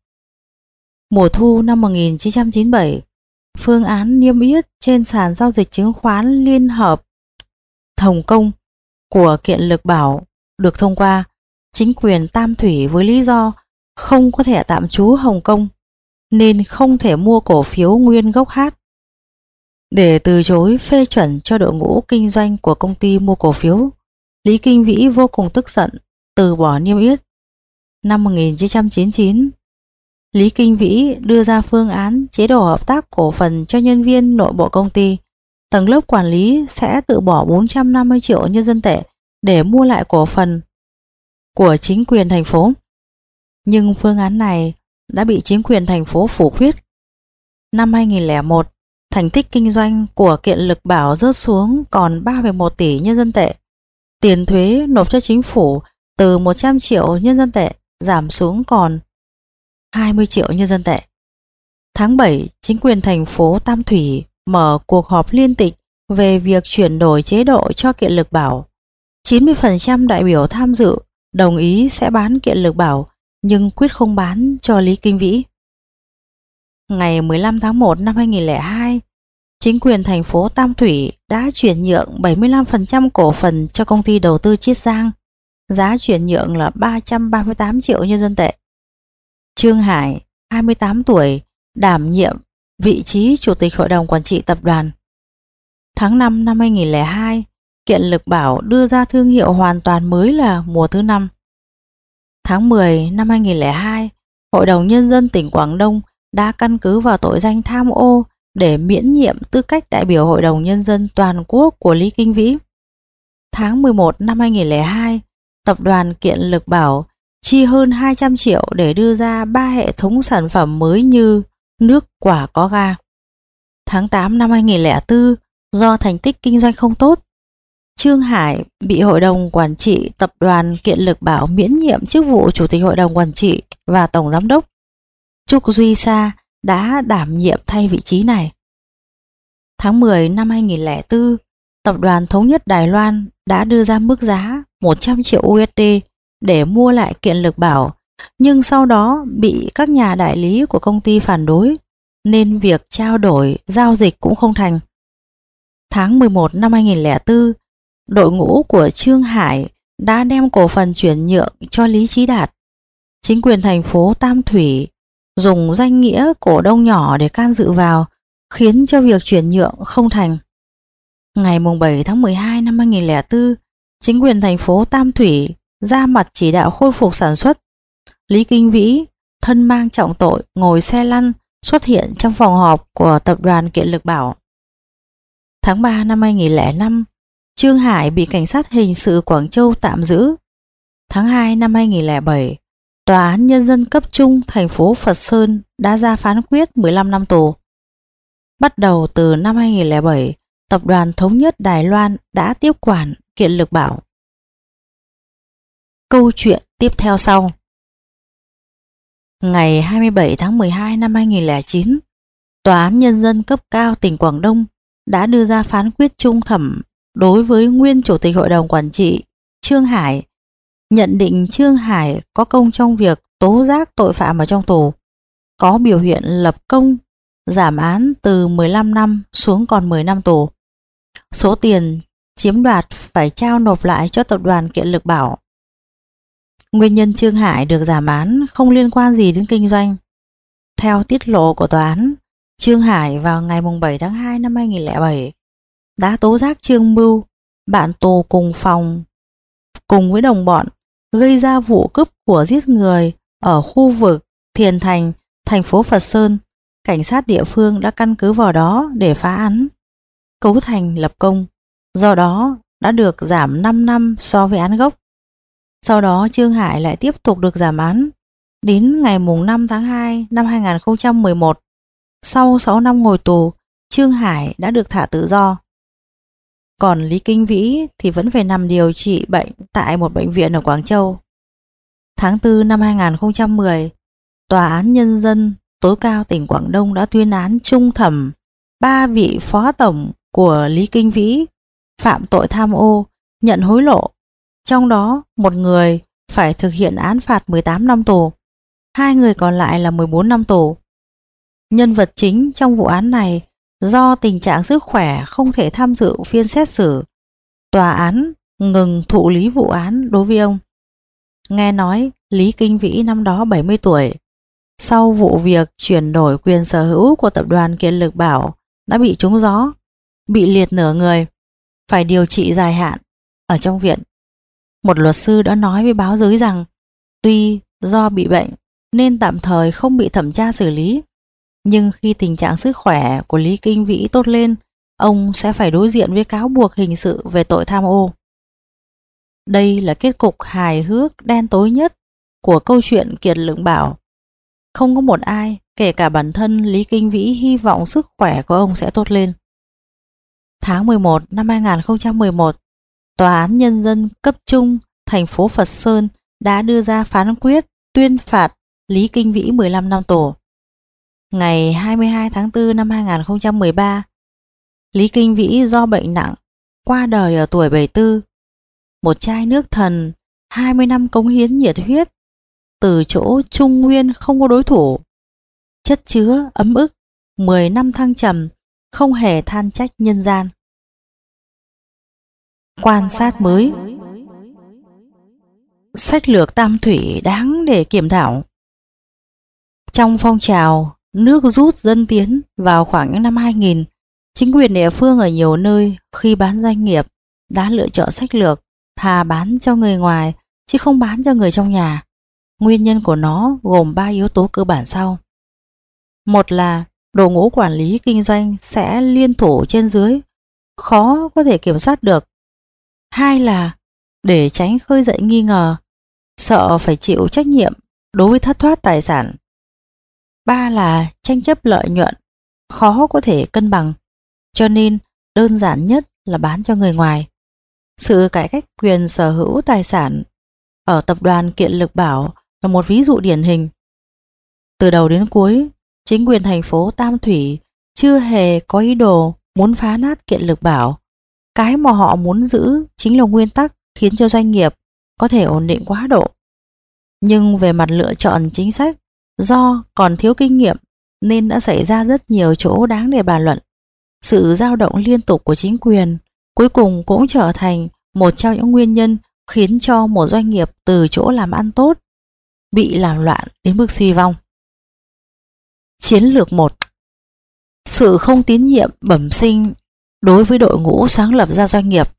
Mùa thu năm một nghìn chín trăm chín mươi bảy, phương án niêm yết trên sàn giao dịch chứng khoán Liên hợp Hồng Kông của Kiện Lực Bảo được thông qua. Chính quyền Tam Thủy với lý do không có thẻ tạm trú Hồng Kông nên không thể mua cổ phiếu nguyên gốc H. Để từ chối phê chuẩn cho đội ngũ kinh doanh của công ty mua cổ phiếu, Lý Kinh Vĩ vô cùng tức giận, từ bỏ niêm yết. Năm một nghìn chín trăm chín mươi chín, Lý Kinh Vĩ đưa ra phương án chế độ hợp tác cổ phần cho nhân viên nội bộ công ty. Tầng lớp quản lý sẽ tự bỏ bốn trăm năm mươi triệu nhân dân tệ để mua lại cổ phần của chính quyền thành phố. Nhưng phương án này đã bị chính quyền thành phố phủ quyết. Năm hai nghìn lẻ một, thành tích kinh doanh của Kiện Lực Bảo rớt xuống còn ba phẩy một tỷ nhân dân tệ. Tiền thuế nộp cho chính phủ từ một trăm triệu nhân dân tệ giảm xuống còn hai mươi triệu nhân dân tệ. Tháng bảy, chính quyền thành phố Tam Thủy mở cuộc họp liên tịch về việc chuyển đổi chế độ cho Kiện Lực Bảo. chín mươi phần trăm đại biểu tham dự đồng ý sẽ bán Kiện Lực Bảo nhưng quyết không bán cho Lý Kinh Vĩ. Ngày mười lăm tháng một năm hai nghìn lẻ hai, chính quyền thành phố Tam Thủy đã chuyển nhượng bảy mươi lăm phần trăm cổ phần cho công ty đầu tư Chiết Giang. Giá chuyển nhượng là ba trăm ba mươi tám triệu nhân dân tệ. Trương Hải, hai mươi tám tuổi, đảm nhiệm vị trí Chủ tịch Hội đồng Quản trị Tập đoàn. Tháng năm năm hai nghìn lẻ hai, Kiện Lực Bảo đưa ra thương hiệu hoàn toàn mới là Mùa thứ năm. Tháng mười năm hai nghìn lẻ hai, Hội đồng Nhân dân tỉnh Quảng Đông đã căn cứ vào tội danh tham ô để miễn nhiệm tư cách đại biểu Hội đồng Nhân dân toàn quốc của Lý Kinh Vĩ. Tháng mười một năm hai nghìn lẻ hai, Tập đoàn Kiện Lực Bảo chi hơn hai trăm triệu để đưa ra ba hệ thống sản phẩm mới như nước quả có ga. Tháng tám năm hai nghìn lẻ bốn, do thành tích kinh doanh không tốt, Trương Hải bị Hội đồng Quản trị Tập đoàn Kiện Lực Bảo miễn nhiệm chức vụ Chủ tịch Hội đồng Quản trị và Tổng Giám đốc. Trúc Duy Sa đã đảm nhiệm thay vị trí này. Tháng mười năm hai nghìn lẻ bốn, Tập đoàn Thống nhất Đài Loan đã đưa ra mức giá một trăm triệu u ét đê để mua lại Kiện Lực Bảo, nhưng sau đó bị các nhà đại lý của công ty phản đối, nên việc trao đổi, giao dịch cũng không thành. Tháng mười một năm hai nghìn lẻ bốn, đội ngũ của Trương Hải đã đem cổ phần chuyển nhượng cho Lý Chí Đạt. Chính quyền thành phố Tam Thủy dùng danh nghĩa cổ đông nhỏ để can dự vào, khiến cho việc chuyển nhượng không thành. Ngày bảy tháng mười hai năm hai nghìn lẻ bốn, chính quyền thành phố Tam Thủy ra mặt chỉ đạo khôi phục sản xuất. Lý Kinh Vĩ, thân mang trọng tội, ngồi xe lăn xuất hiện trong phòng họp của Tập đoàn Kiện Lực Bảo. Tháng ba năm hai nghìn lẻ năm, Trương Hải bị cảnh sát hình sự Quảng Châu tạm giữ. Tháng hai năm hai nghìn không trăm lẻ bảy, Tòa án Nhân dân cấp trung thành phố Phật Sơn đã ra phán quyết mười lăm năm tù. Bắt đầu từ năm hai nghìn không trăm lẻ bảy, Tập đoàn Thống nhất Đài Loan đã tiếp quản Kiện Lực Bảo. Câu chuyện tiếp theo sau. Ngày hai mươi bảy tháng mười hai năm hai nghìn không trăm lẻ chín, Tòa án Nhân dân cấp cao tỉnh Quảng Đông đã đưa ra phán quyết chung thẩm đối với nguyên Chủ tịch Hội đồng Quản trị Trương Hải, nhận định Trương Hải có công trong việc tố giác tội phạm ở trong tù, có biểu hiện lập công, giảm án từ mười lăm năm xuống còn mười năm tù. Số tiền chiếm đoạt phải trao nộp lại cho Tập đoàn Kiện Lực Bảo. Nguyên nhân Trương Hải được giảm án không liên quan gì đến kinh doanh. Theo tiết lộ của tòa án, Trương Hải vào ngày bảy tháng hai năm hai nghìn không trăm lẻ bảy đã tố giác Trương Mưu, bạn tù cùng phòng, cùng với đồng bọn gây ra vụ cướp của giết người ở khu vực Thiền Thành, thành phố Phật Sơn. Cảnh sát địa phương đã căn cứ vào đó để phá án, cấu thành lập công, do đó đã được giảm năm năm so với án gốc. Sau đó Trương Hải lại tiếp tục được giảm án đến ngày năm tháng hai năm hai nghìn không trăm mười một. Sau sáu năm ngồi tù, Trương Hải đã được thả tự do. Còn Lý Kinh Vĩ thì vẫn phải nằm điều trị bệnh tại một bệnh viện ở Quảng Châu. Tháng tư năm hai nghìn không trăm mười, Tòa án Nhân dân tối cao tỉnh Quảng Đông đã tuyên án chung thẩm ba vị phó tổng của Lý Kinh Vĩ phạm tội tham ô, nhận hối lộ. Trong đó một người phải thực hiện án phạt mười tám năm tù, hai người còn lại là mười bốn năm tù. Nhân vật chính trong vụ án này do tình trạng sức khỏe không thể tham dự phiên xét xử, tòa án ngừng thụ lý vụ án đối với ông. Nghe nói Lý Kinh Vĩ năm đó bảy mươi tuổi. Sau vụ việc chuyển đổi quyền sở hữu của Tập đoàn Kiện Lực Bảo đã bị trúng gió, bị liệt nửa người, phải điều trị dài hạn ở trong viện. Một luật sư đã nói với báo giới rằng tuy do bị bệnh nên tạm thời không bị thẩm tra xử lý, nhưng khi tình trạng sức khỏe của Lý Kinh Vĩ tốt lên, ông sẽ phải đối diện với cáo buộc hình sự về tội tham ô. Đây là kết cục hài hước đen tối nhất của câu chuyện Kiện Lực Bảo. Không có một ai, kể cả bản thân Lý Kinh Vĩ, hy vọng sức khỏe của ông sẽ tốt lên. Tháng mười một năm hai nghìn không trăm mười một, Tòa án Nhân dân cấp trung thành phố Phật Sơn đã đưa ra phán quyết tuyên phạt Lý Kinh Vĩ mười lăm năm tù. Ngày hai mươi hai tháng tư năm hai nghìn không trăm mười ba, Lý Kinh Vĩ do bệnh nặng qua đời ở tuổi bảy mươi tư. Một chai nước thần, hai mươi năm cống hiến nhiệt huyết, từ chỗ trung nguyên không có đối thủ, chất chứa ấm ức, mười năm thăng trầm, không hề than trách nhân gian. Quan sát mới. Sách lược Tam Thủy đáng để kiểm thảo. Trong phong trào nước rút dân tiến vào khoảng những năm hai nghìn, chính quyền địa phương ở nhiều nơi khi bán doanh nghiệp đã lựa chọn sách lược thà bán cho người ngoài chứ không bán cho người trong nhà. Nguyên nhân của nó gồm ba yếu tố cơ bản sau. Một là đội ngũ quản lý kinh doanh sẽ liên thủ trên dưới, khó có thể kiểm soát được. Hai là để tránh khơi dậy nghi ngờ, sợ phải chịu trách nhiệm đối với thất thoát tài sản. Ba là tranh chấp lợi nhuận, khó có thể cân bằng, cho nên đơn giản nhất là bán cho người ngoài. Sự cải cách quyền sở hữu tài sản ở Tập đoàn Kiện Lực Bảo là một ví dụ điển hình. Từ đầu đến cuối, chính quyền thành phố Tam Thủy chưa hề có ý đồ muốn phá nát Kiện Lực Bảo. Cái mà họ muốn giữ chính là nguyên tắc khiến cho doanh nghiệp có thể ổn định quá độ. Nhưng về mặt lựa chọn chính sách, do còn thiếu kinh nghiệm nên đã xảy ra rất nhiều chỗ đáng để bàn luận. Sự dao động liên tục của chính quyền cuối cùng cũng trở thành một trong những nguyên nhân khiến cho một doanh nghiệp từ chỗ làm ăn tốt bị làm loạn đến mức suy vong. Chiến lược một. Sự không tín nhiệm bẩm sinh đối với đội ngũ sáng lập ra doanh nghiệp.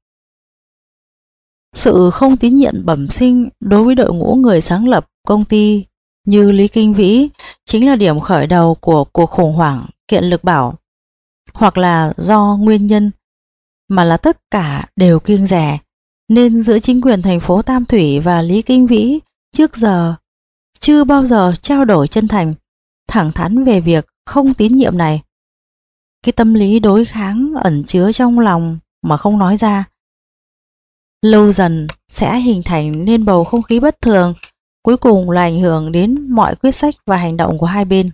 Sự không tín nhiệm bẩm sinh đối với đội ngũ người sáng lập công ty như Lý Kinh Vĩ chính là điểm khởi đầu của cuộc khủng hoảng Kiện Lực Bảo, hoặc là do nguyên nhân mà là tất cả đều kiêng dè, nên giữa chính quyền thành phố Tam Thủy và Lý Kinh Vĩ trước giờ chưa bao giờ trao đổi chân thành, thẳng thắn về việc không tín nhiệm này. Cái tâm lý đối kháng ẩn chứa trong lòng mà không nói ra, lâu dần sẽ hình thành nên bầu không khí bất thường, cuối cùng là ảnh hưởng đến mọi quyết sách và hành động của hai bên.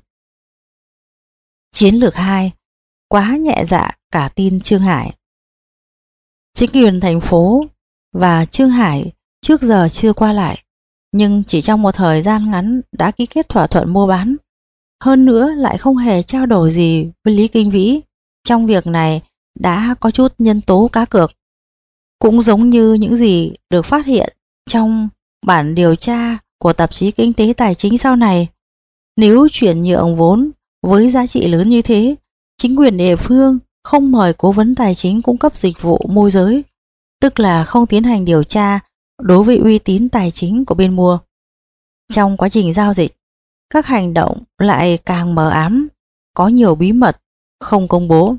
Chiến lược hai. Quá nhẹ dạ cả tin Trương Hải. Chính quyền thành phố và Trương Hải trước giờ chưa qua lại, nhưng chỉ trong một thời gian ngắn đã ký kết thỏa thuận mua bán. Hơn nữa lại không hề trao đổi gì với Lý Kinh Vĩ. Trong việc này đã có chút nhân tố cá cược. Cũng giống như những gì được phát hiện trong bản điều tra của tạp chí Kinh tế Tài chính sau này. Nếu chuyển nhượng vốn với giá trị lớn như thế, chính quyền địa phương không mời cố vấn tài chính cung cấp dịch vụ môi giới, tức là không tiến hành điều tra đối với uy tín tài chính của bên mua. Trong quá trình giao dịch, các hành động lại càng mờ ám, có nhiều bí mật không công bố.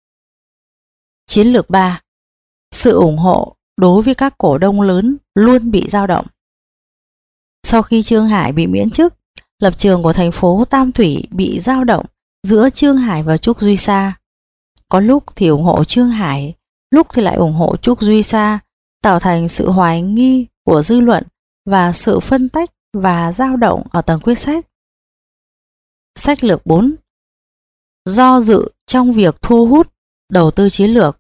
Chiến lược ba. Sự ủng hộ đối với các cổ đông lớn luôn bị dao động. Sau khi Trương Hải bị miễn chức, lập trường của thành phố Tam Thủy bị dao động giữa Trương Hải và Trúc Duy Sa. Có lúc thì ủng hộ Trương Hải, lúc thì lại ủng hộ Trúc Duy Sa, tạo thành sự hoài nghi của dư luận và sự phân tách và dao động ở tầng quyết sách. Sách lược bốn. Do dự trong việc thu hút đầu tư chiến lược.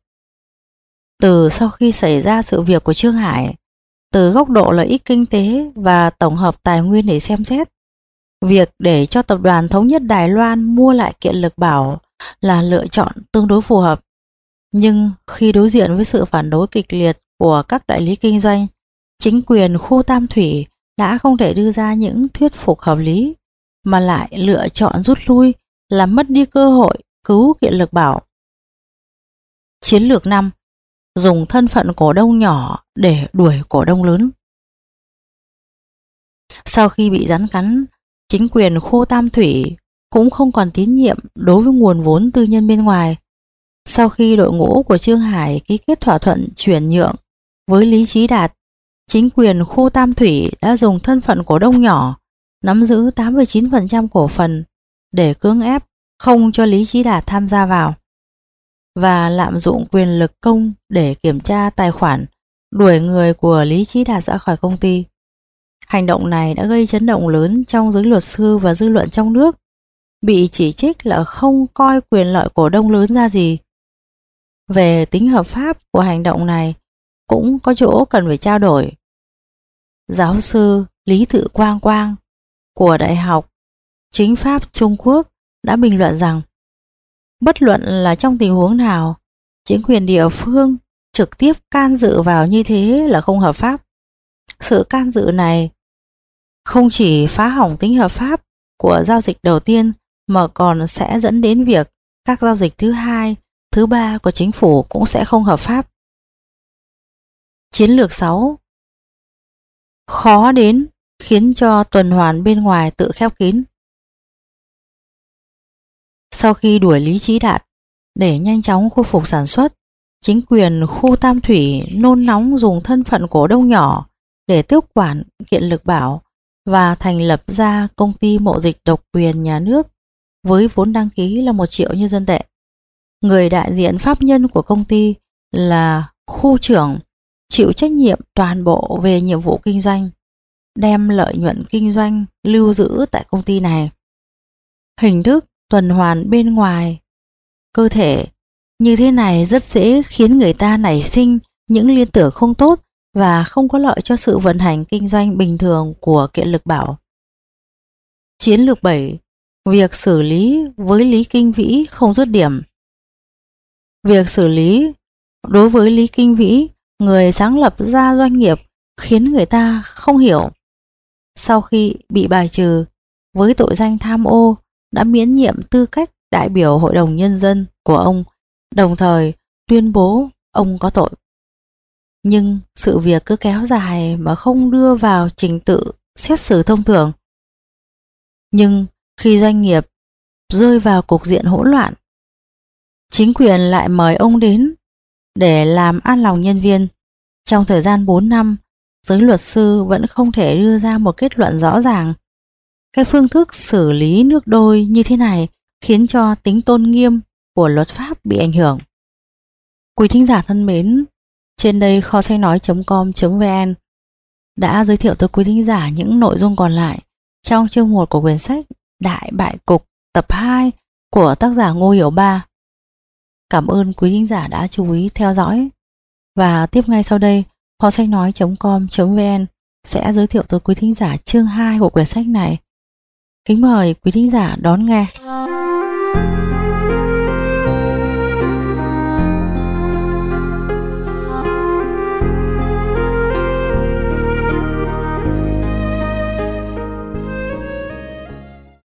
Từ sau khi xảy ra sự việc của Trương Hải, từ góc độ lợi ích kinh tế và tổng hợp tài nguyên để xem xét, việc để cho tập đoàn Thống nhất Đài Loan mua lại Kiện Lực Bảo là lựa chọn tương đối phù hợp. Nhưng khi đối diện với sự phản đối kịch liệt của các đại lý kinh doanh, chính quyền khu Tam Thủy đã không thể đưa ra những thuyết phục hợp lý, mà lại lựa chọn rút lui, làm mất đi cơ hội cứu Kiện Lực Bảo. Chiến lược năm. Dùng thân phận cổ đông nhỏ để đuổi cổ đông lớn. Sau khi bị rắn cắn, chính quyền khu Tam Thủy cũng không còn tín nhiệm đối với nguồn vốn tư nhân bên ngoài. Sau khi đội ngũ của Trương Hải ký kết thỏa thuận chuyển nhượng với Lý Chí Đạt, chính quyền khu Tam Thủy đã dùng thân phận cổ đông nhỏ, nắm giữ tám mươi chín phần trăm cổ phần để cưỡng ép không cho Lý Chí Đạt tham gia vào, và lạm dụng quyền lực công để kiểm tra tài khoản, đuổi người của Lý Chí Đạt ra khỏi công ty. Hành động này đã gây chấn động lớn trong giới luật sư và dư luận trong nước, bị chỉ trích là không coi quyền lợi cổ đông lớn ra gì. Về tính hợp pháp của hành động này cũng có chỗ cần phải trao đổi. Giáo sư Lý Tự Quang Quang của Đại học Chính pháp Trung Quốc đã bình luận rằng bất luận là trong tình huống nào, chính quyền địa phương trực tiếp can dự vào như thế là không hợp pháp. Sự can dự này không chỉ phá hỏng tính hợp pháp của giao dịch đầu tiên, mà còn sẽ dẫn đến việc các giao dịch thứ hai, thứ ba của chính phủ cũng sẽ không hợp pháp. Chiến lược sáu. Khó đến khiến cho tuần hoàn bên ngoài tự khép kín. Sau khi đuổi Lý Chí Đạt để nhanh chóng khôi phục sản xuất, chính quyền khu Tam Thủy nôn nóng dùng thân phận cổ đông nhỏ để tiếp quản Kiện Lực Bảo và thành lập ra công ty mậu dịch độc quyền nhà nước với vốn đăng ký là một triệu nhân dân tệ. Người đại diện pháp nhân của công ty là khu trưởng, chịu trách nhiệm toàn bộ về nhiệm vụ kinh doanh, đem lợi nhuận kinh doanh lưu giữ tại công ty này. Hình thức tuần hoàn bên ngoài cơ thể như thế này rất dễ khiến người ta nảy sinh những liên tưởng không tốt và không có lợi cho sự vận hành kinh doanh bình thường của Kiện Lực Bảo. Chiến lược bảy. Việc xử lý với Lý Kinh Vĩ không dứt điểm. Việc xử lý đối với Lý Kinh Vĩ, người sáng lập ra doanh nghiệp, khiến người ta không hiểu. Sau khi bị bài trừ với tội danh tham ô, đã miễn nhiệm tư cách đại biểu Hội đồng Nhân dân của ông, đồng thời tuyên bố ông có tội. Nhưng sự việc cứ kéo dài mà không đưa vào trình tự xét xử thông thường. Nhưng khi doanh nghiệp rơi vào cục diện hỗn loạn, chính quyền lại mời ông đến để làm an lòng nhân viên. Trong thời gian bốn năm, giới luật sư vẫn không thể đưa ra một kết luận rõ ràng. Cái phương thức xử lý nước đôi như thế này khiến cho tính tôn nghiêm của luật pháp bị ảnh hưởng. Quý thính giả thân mến, trên đây kho sách nói chấm com chấm vn đã giới thiệu tới quý thính giả những nội dung còn lại trong chương một của quyển sách Đại Bại Cục tập hai của tác giả Ngô Hiểu Ba. Cảm ơn quý thính giả đã chú ý theo dõi. Và tiếp ngay sau đây, kho sách nói chấm com chấm vn sẽ giới thiệu tới quý thính giả chương hai của quyển sách này. Kính mời quý thính giả đón nghe.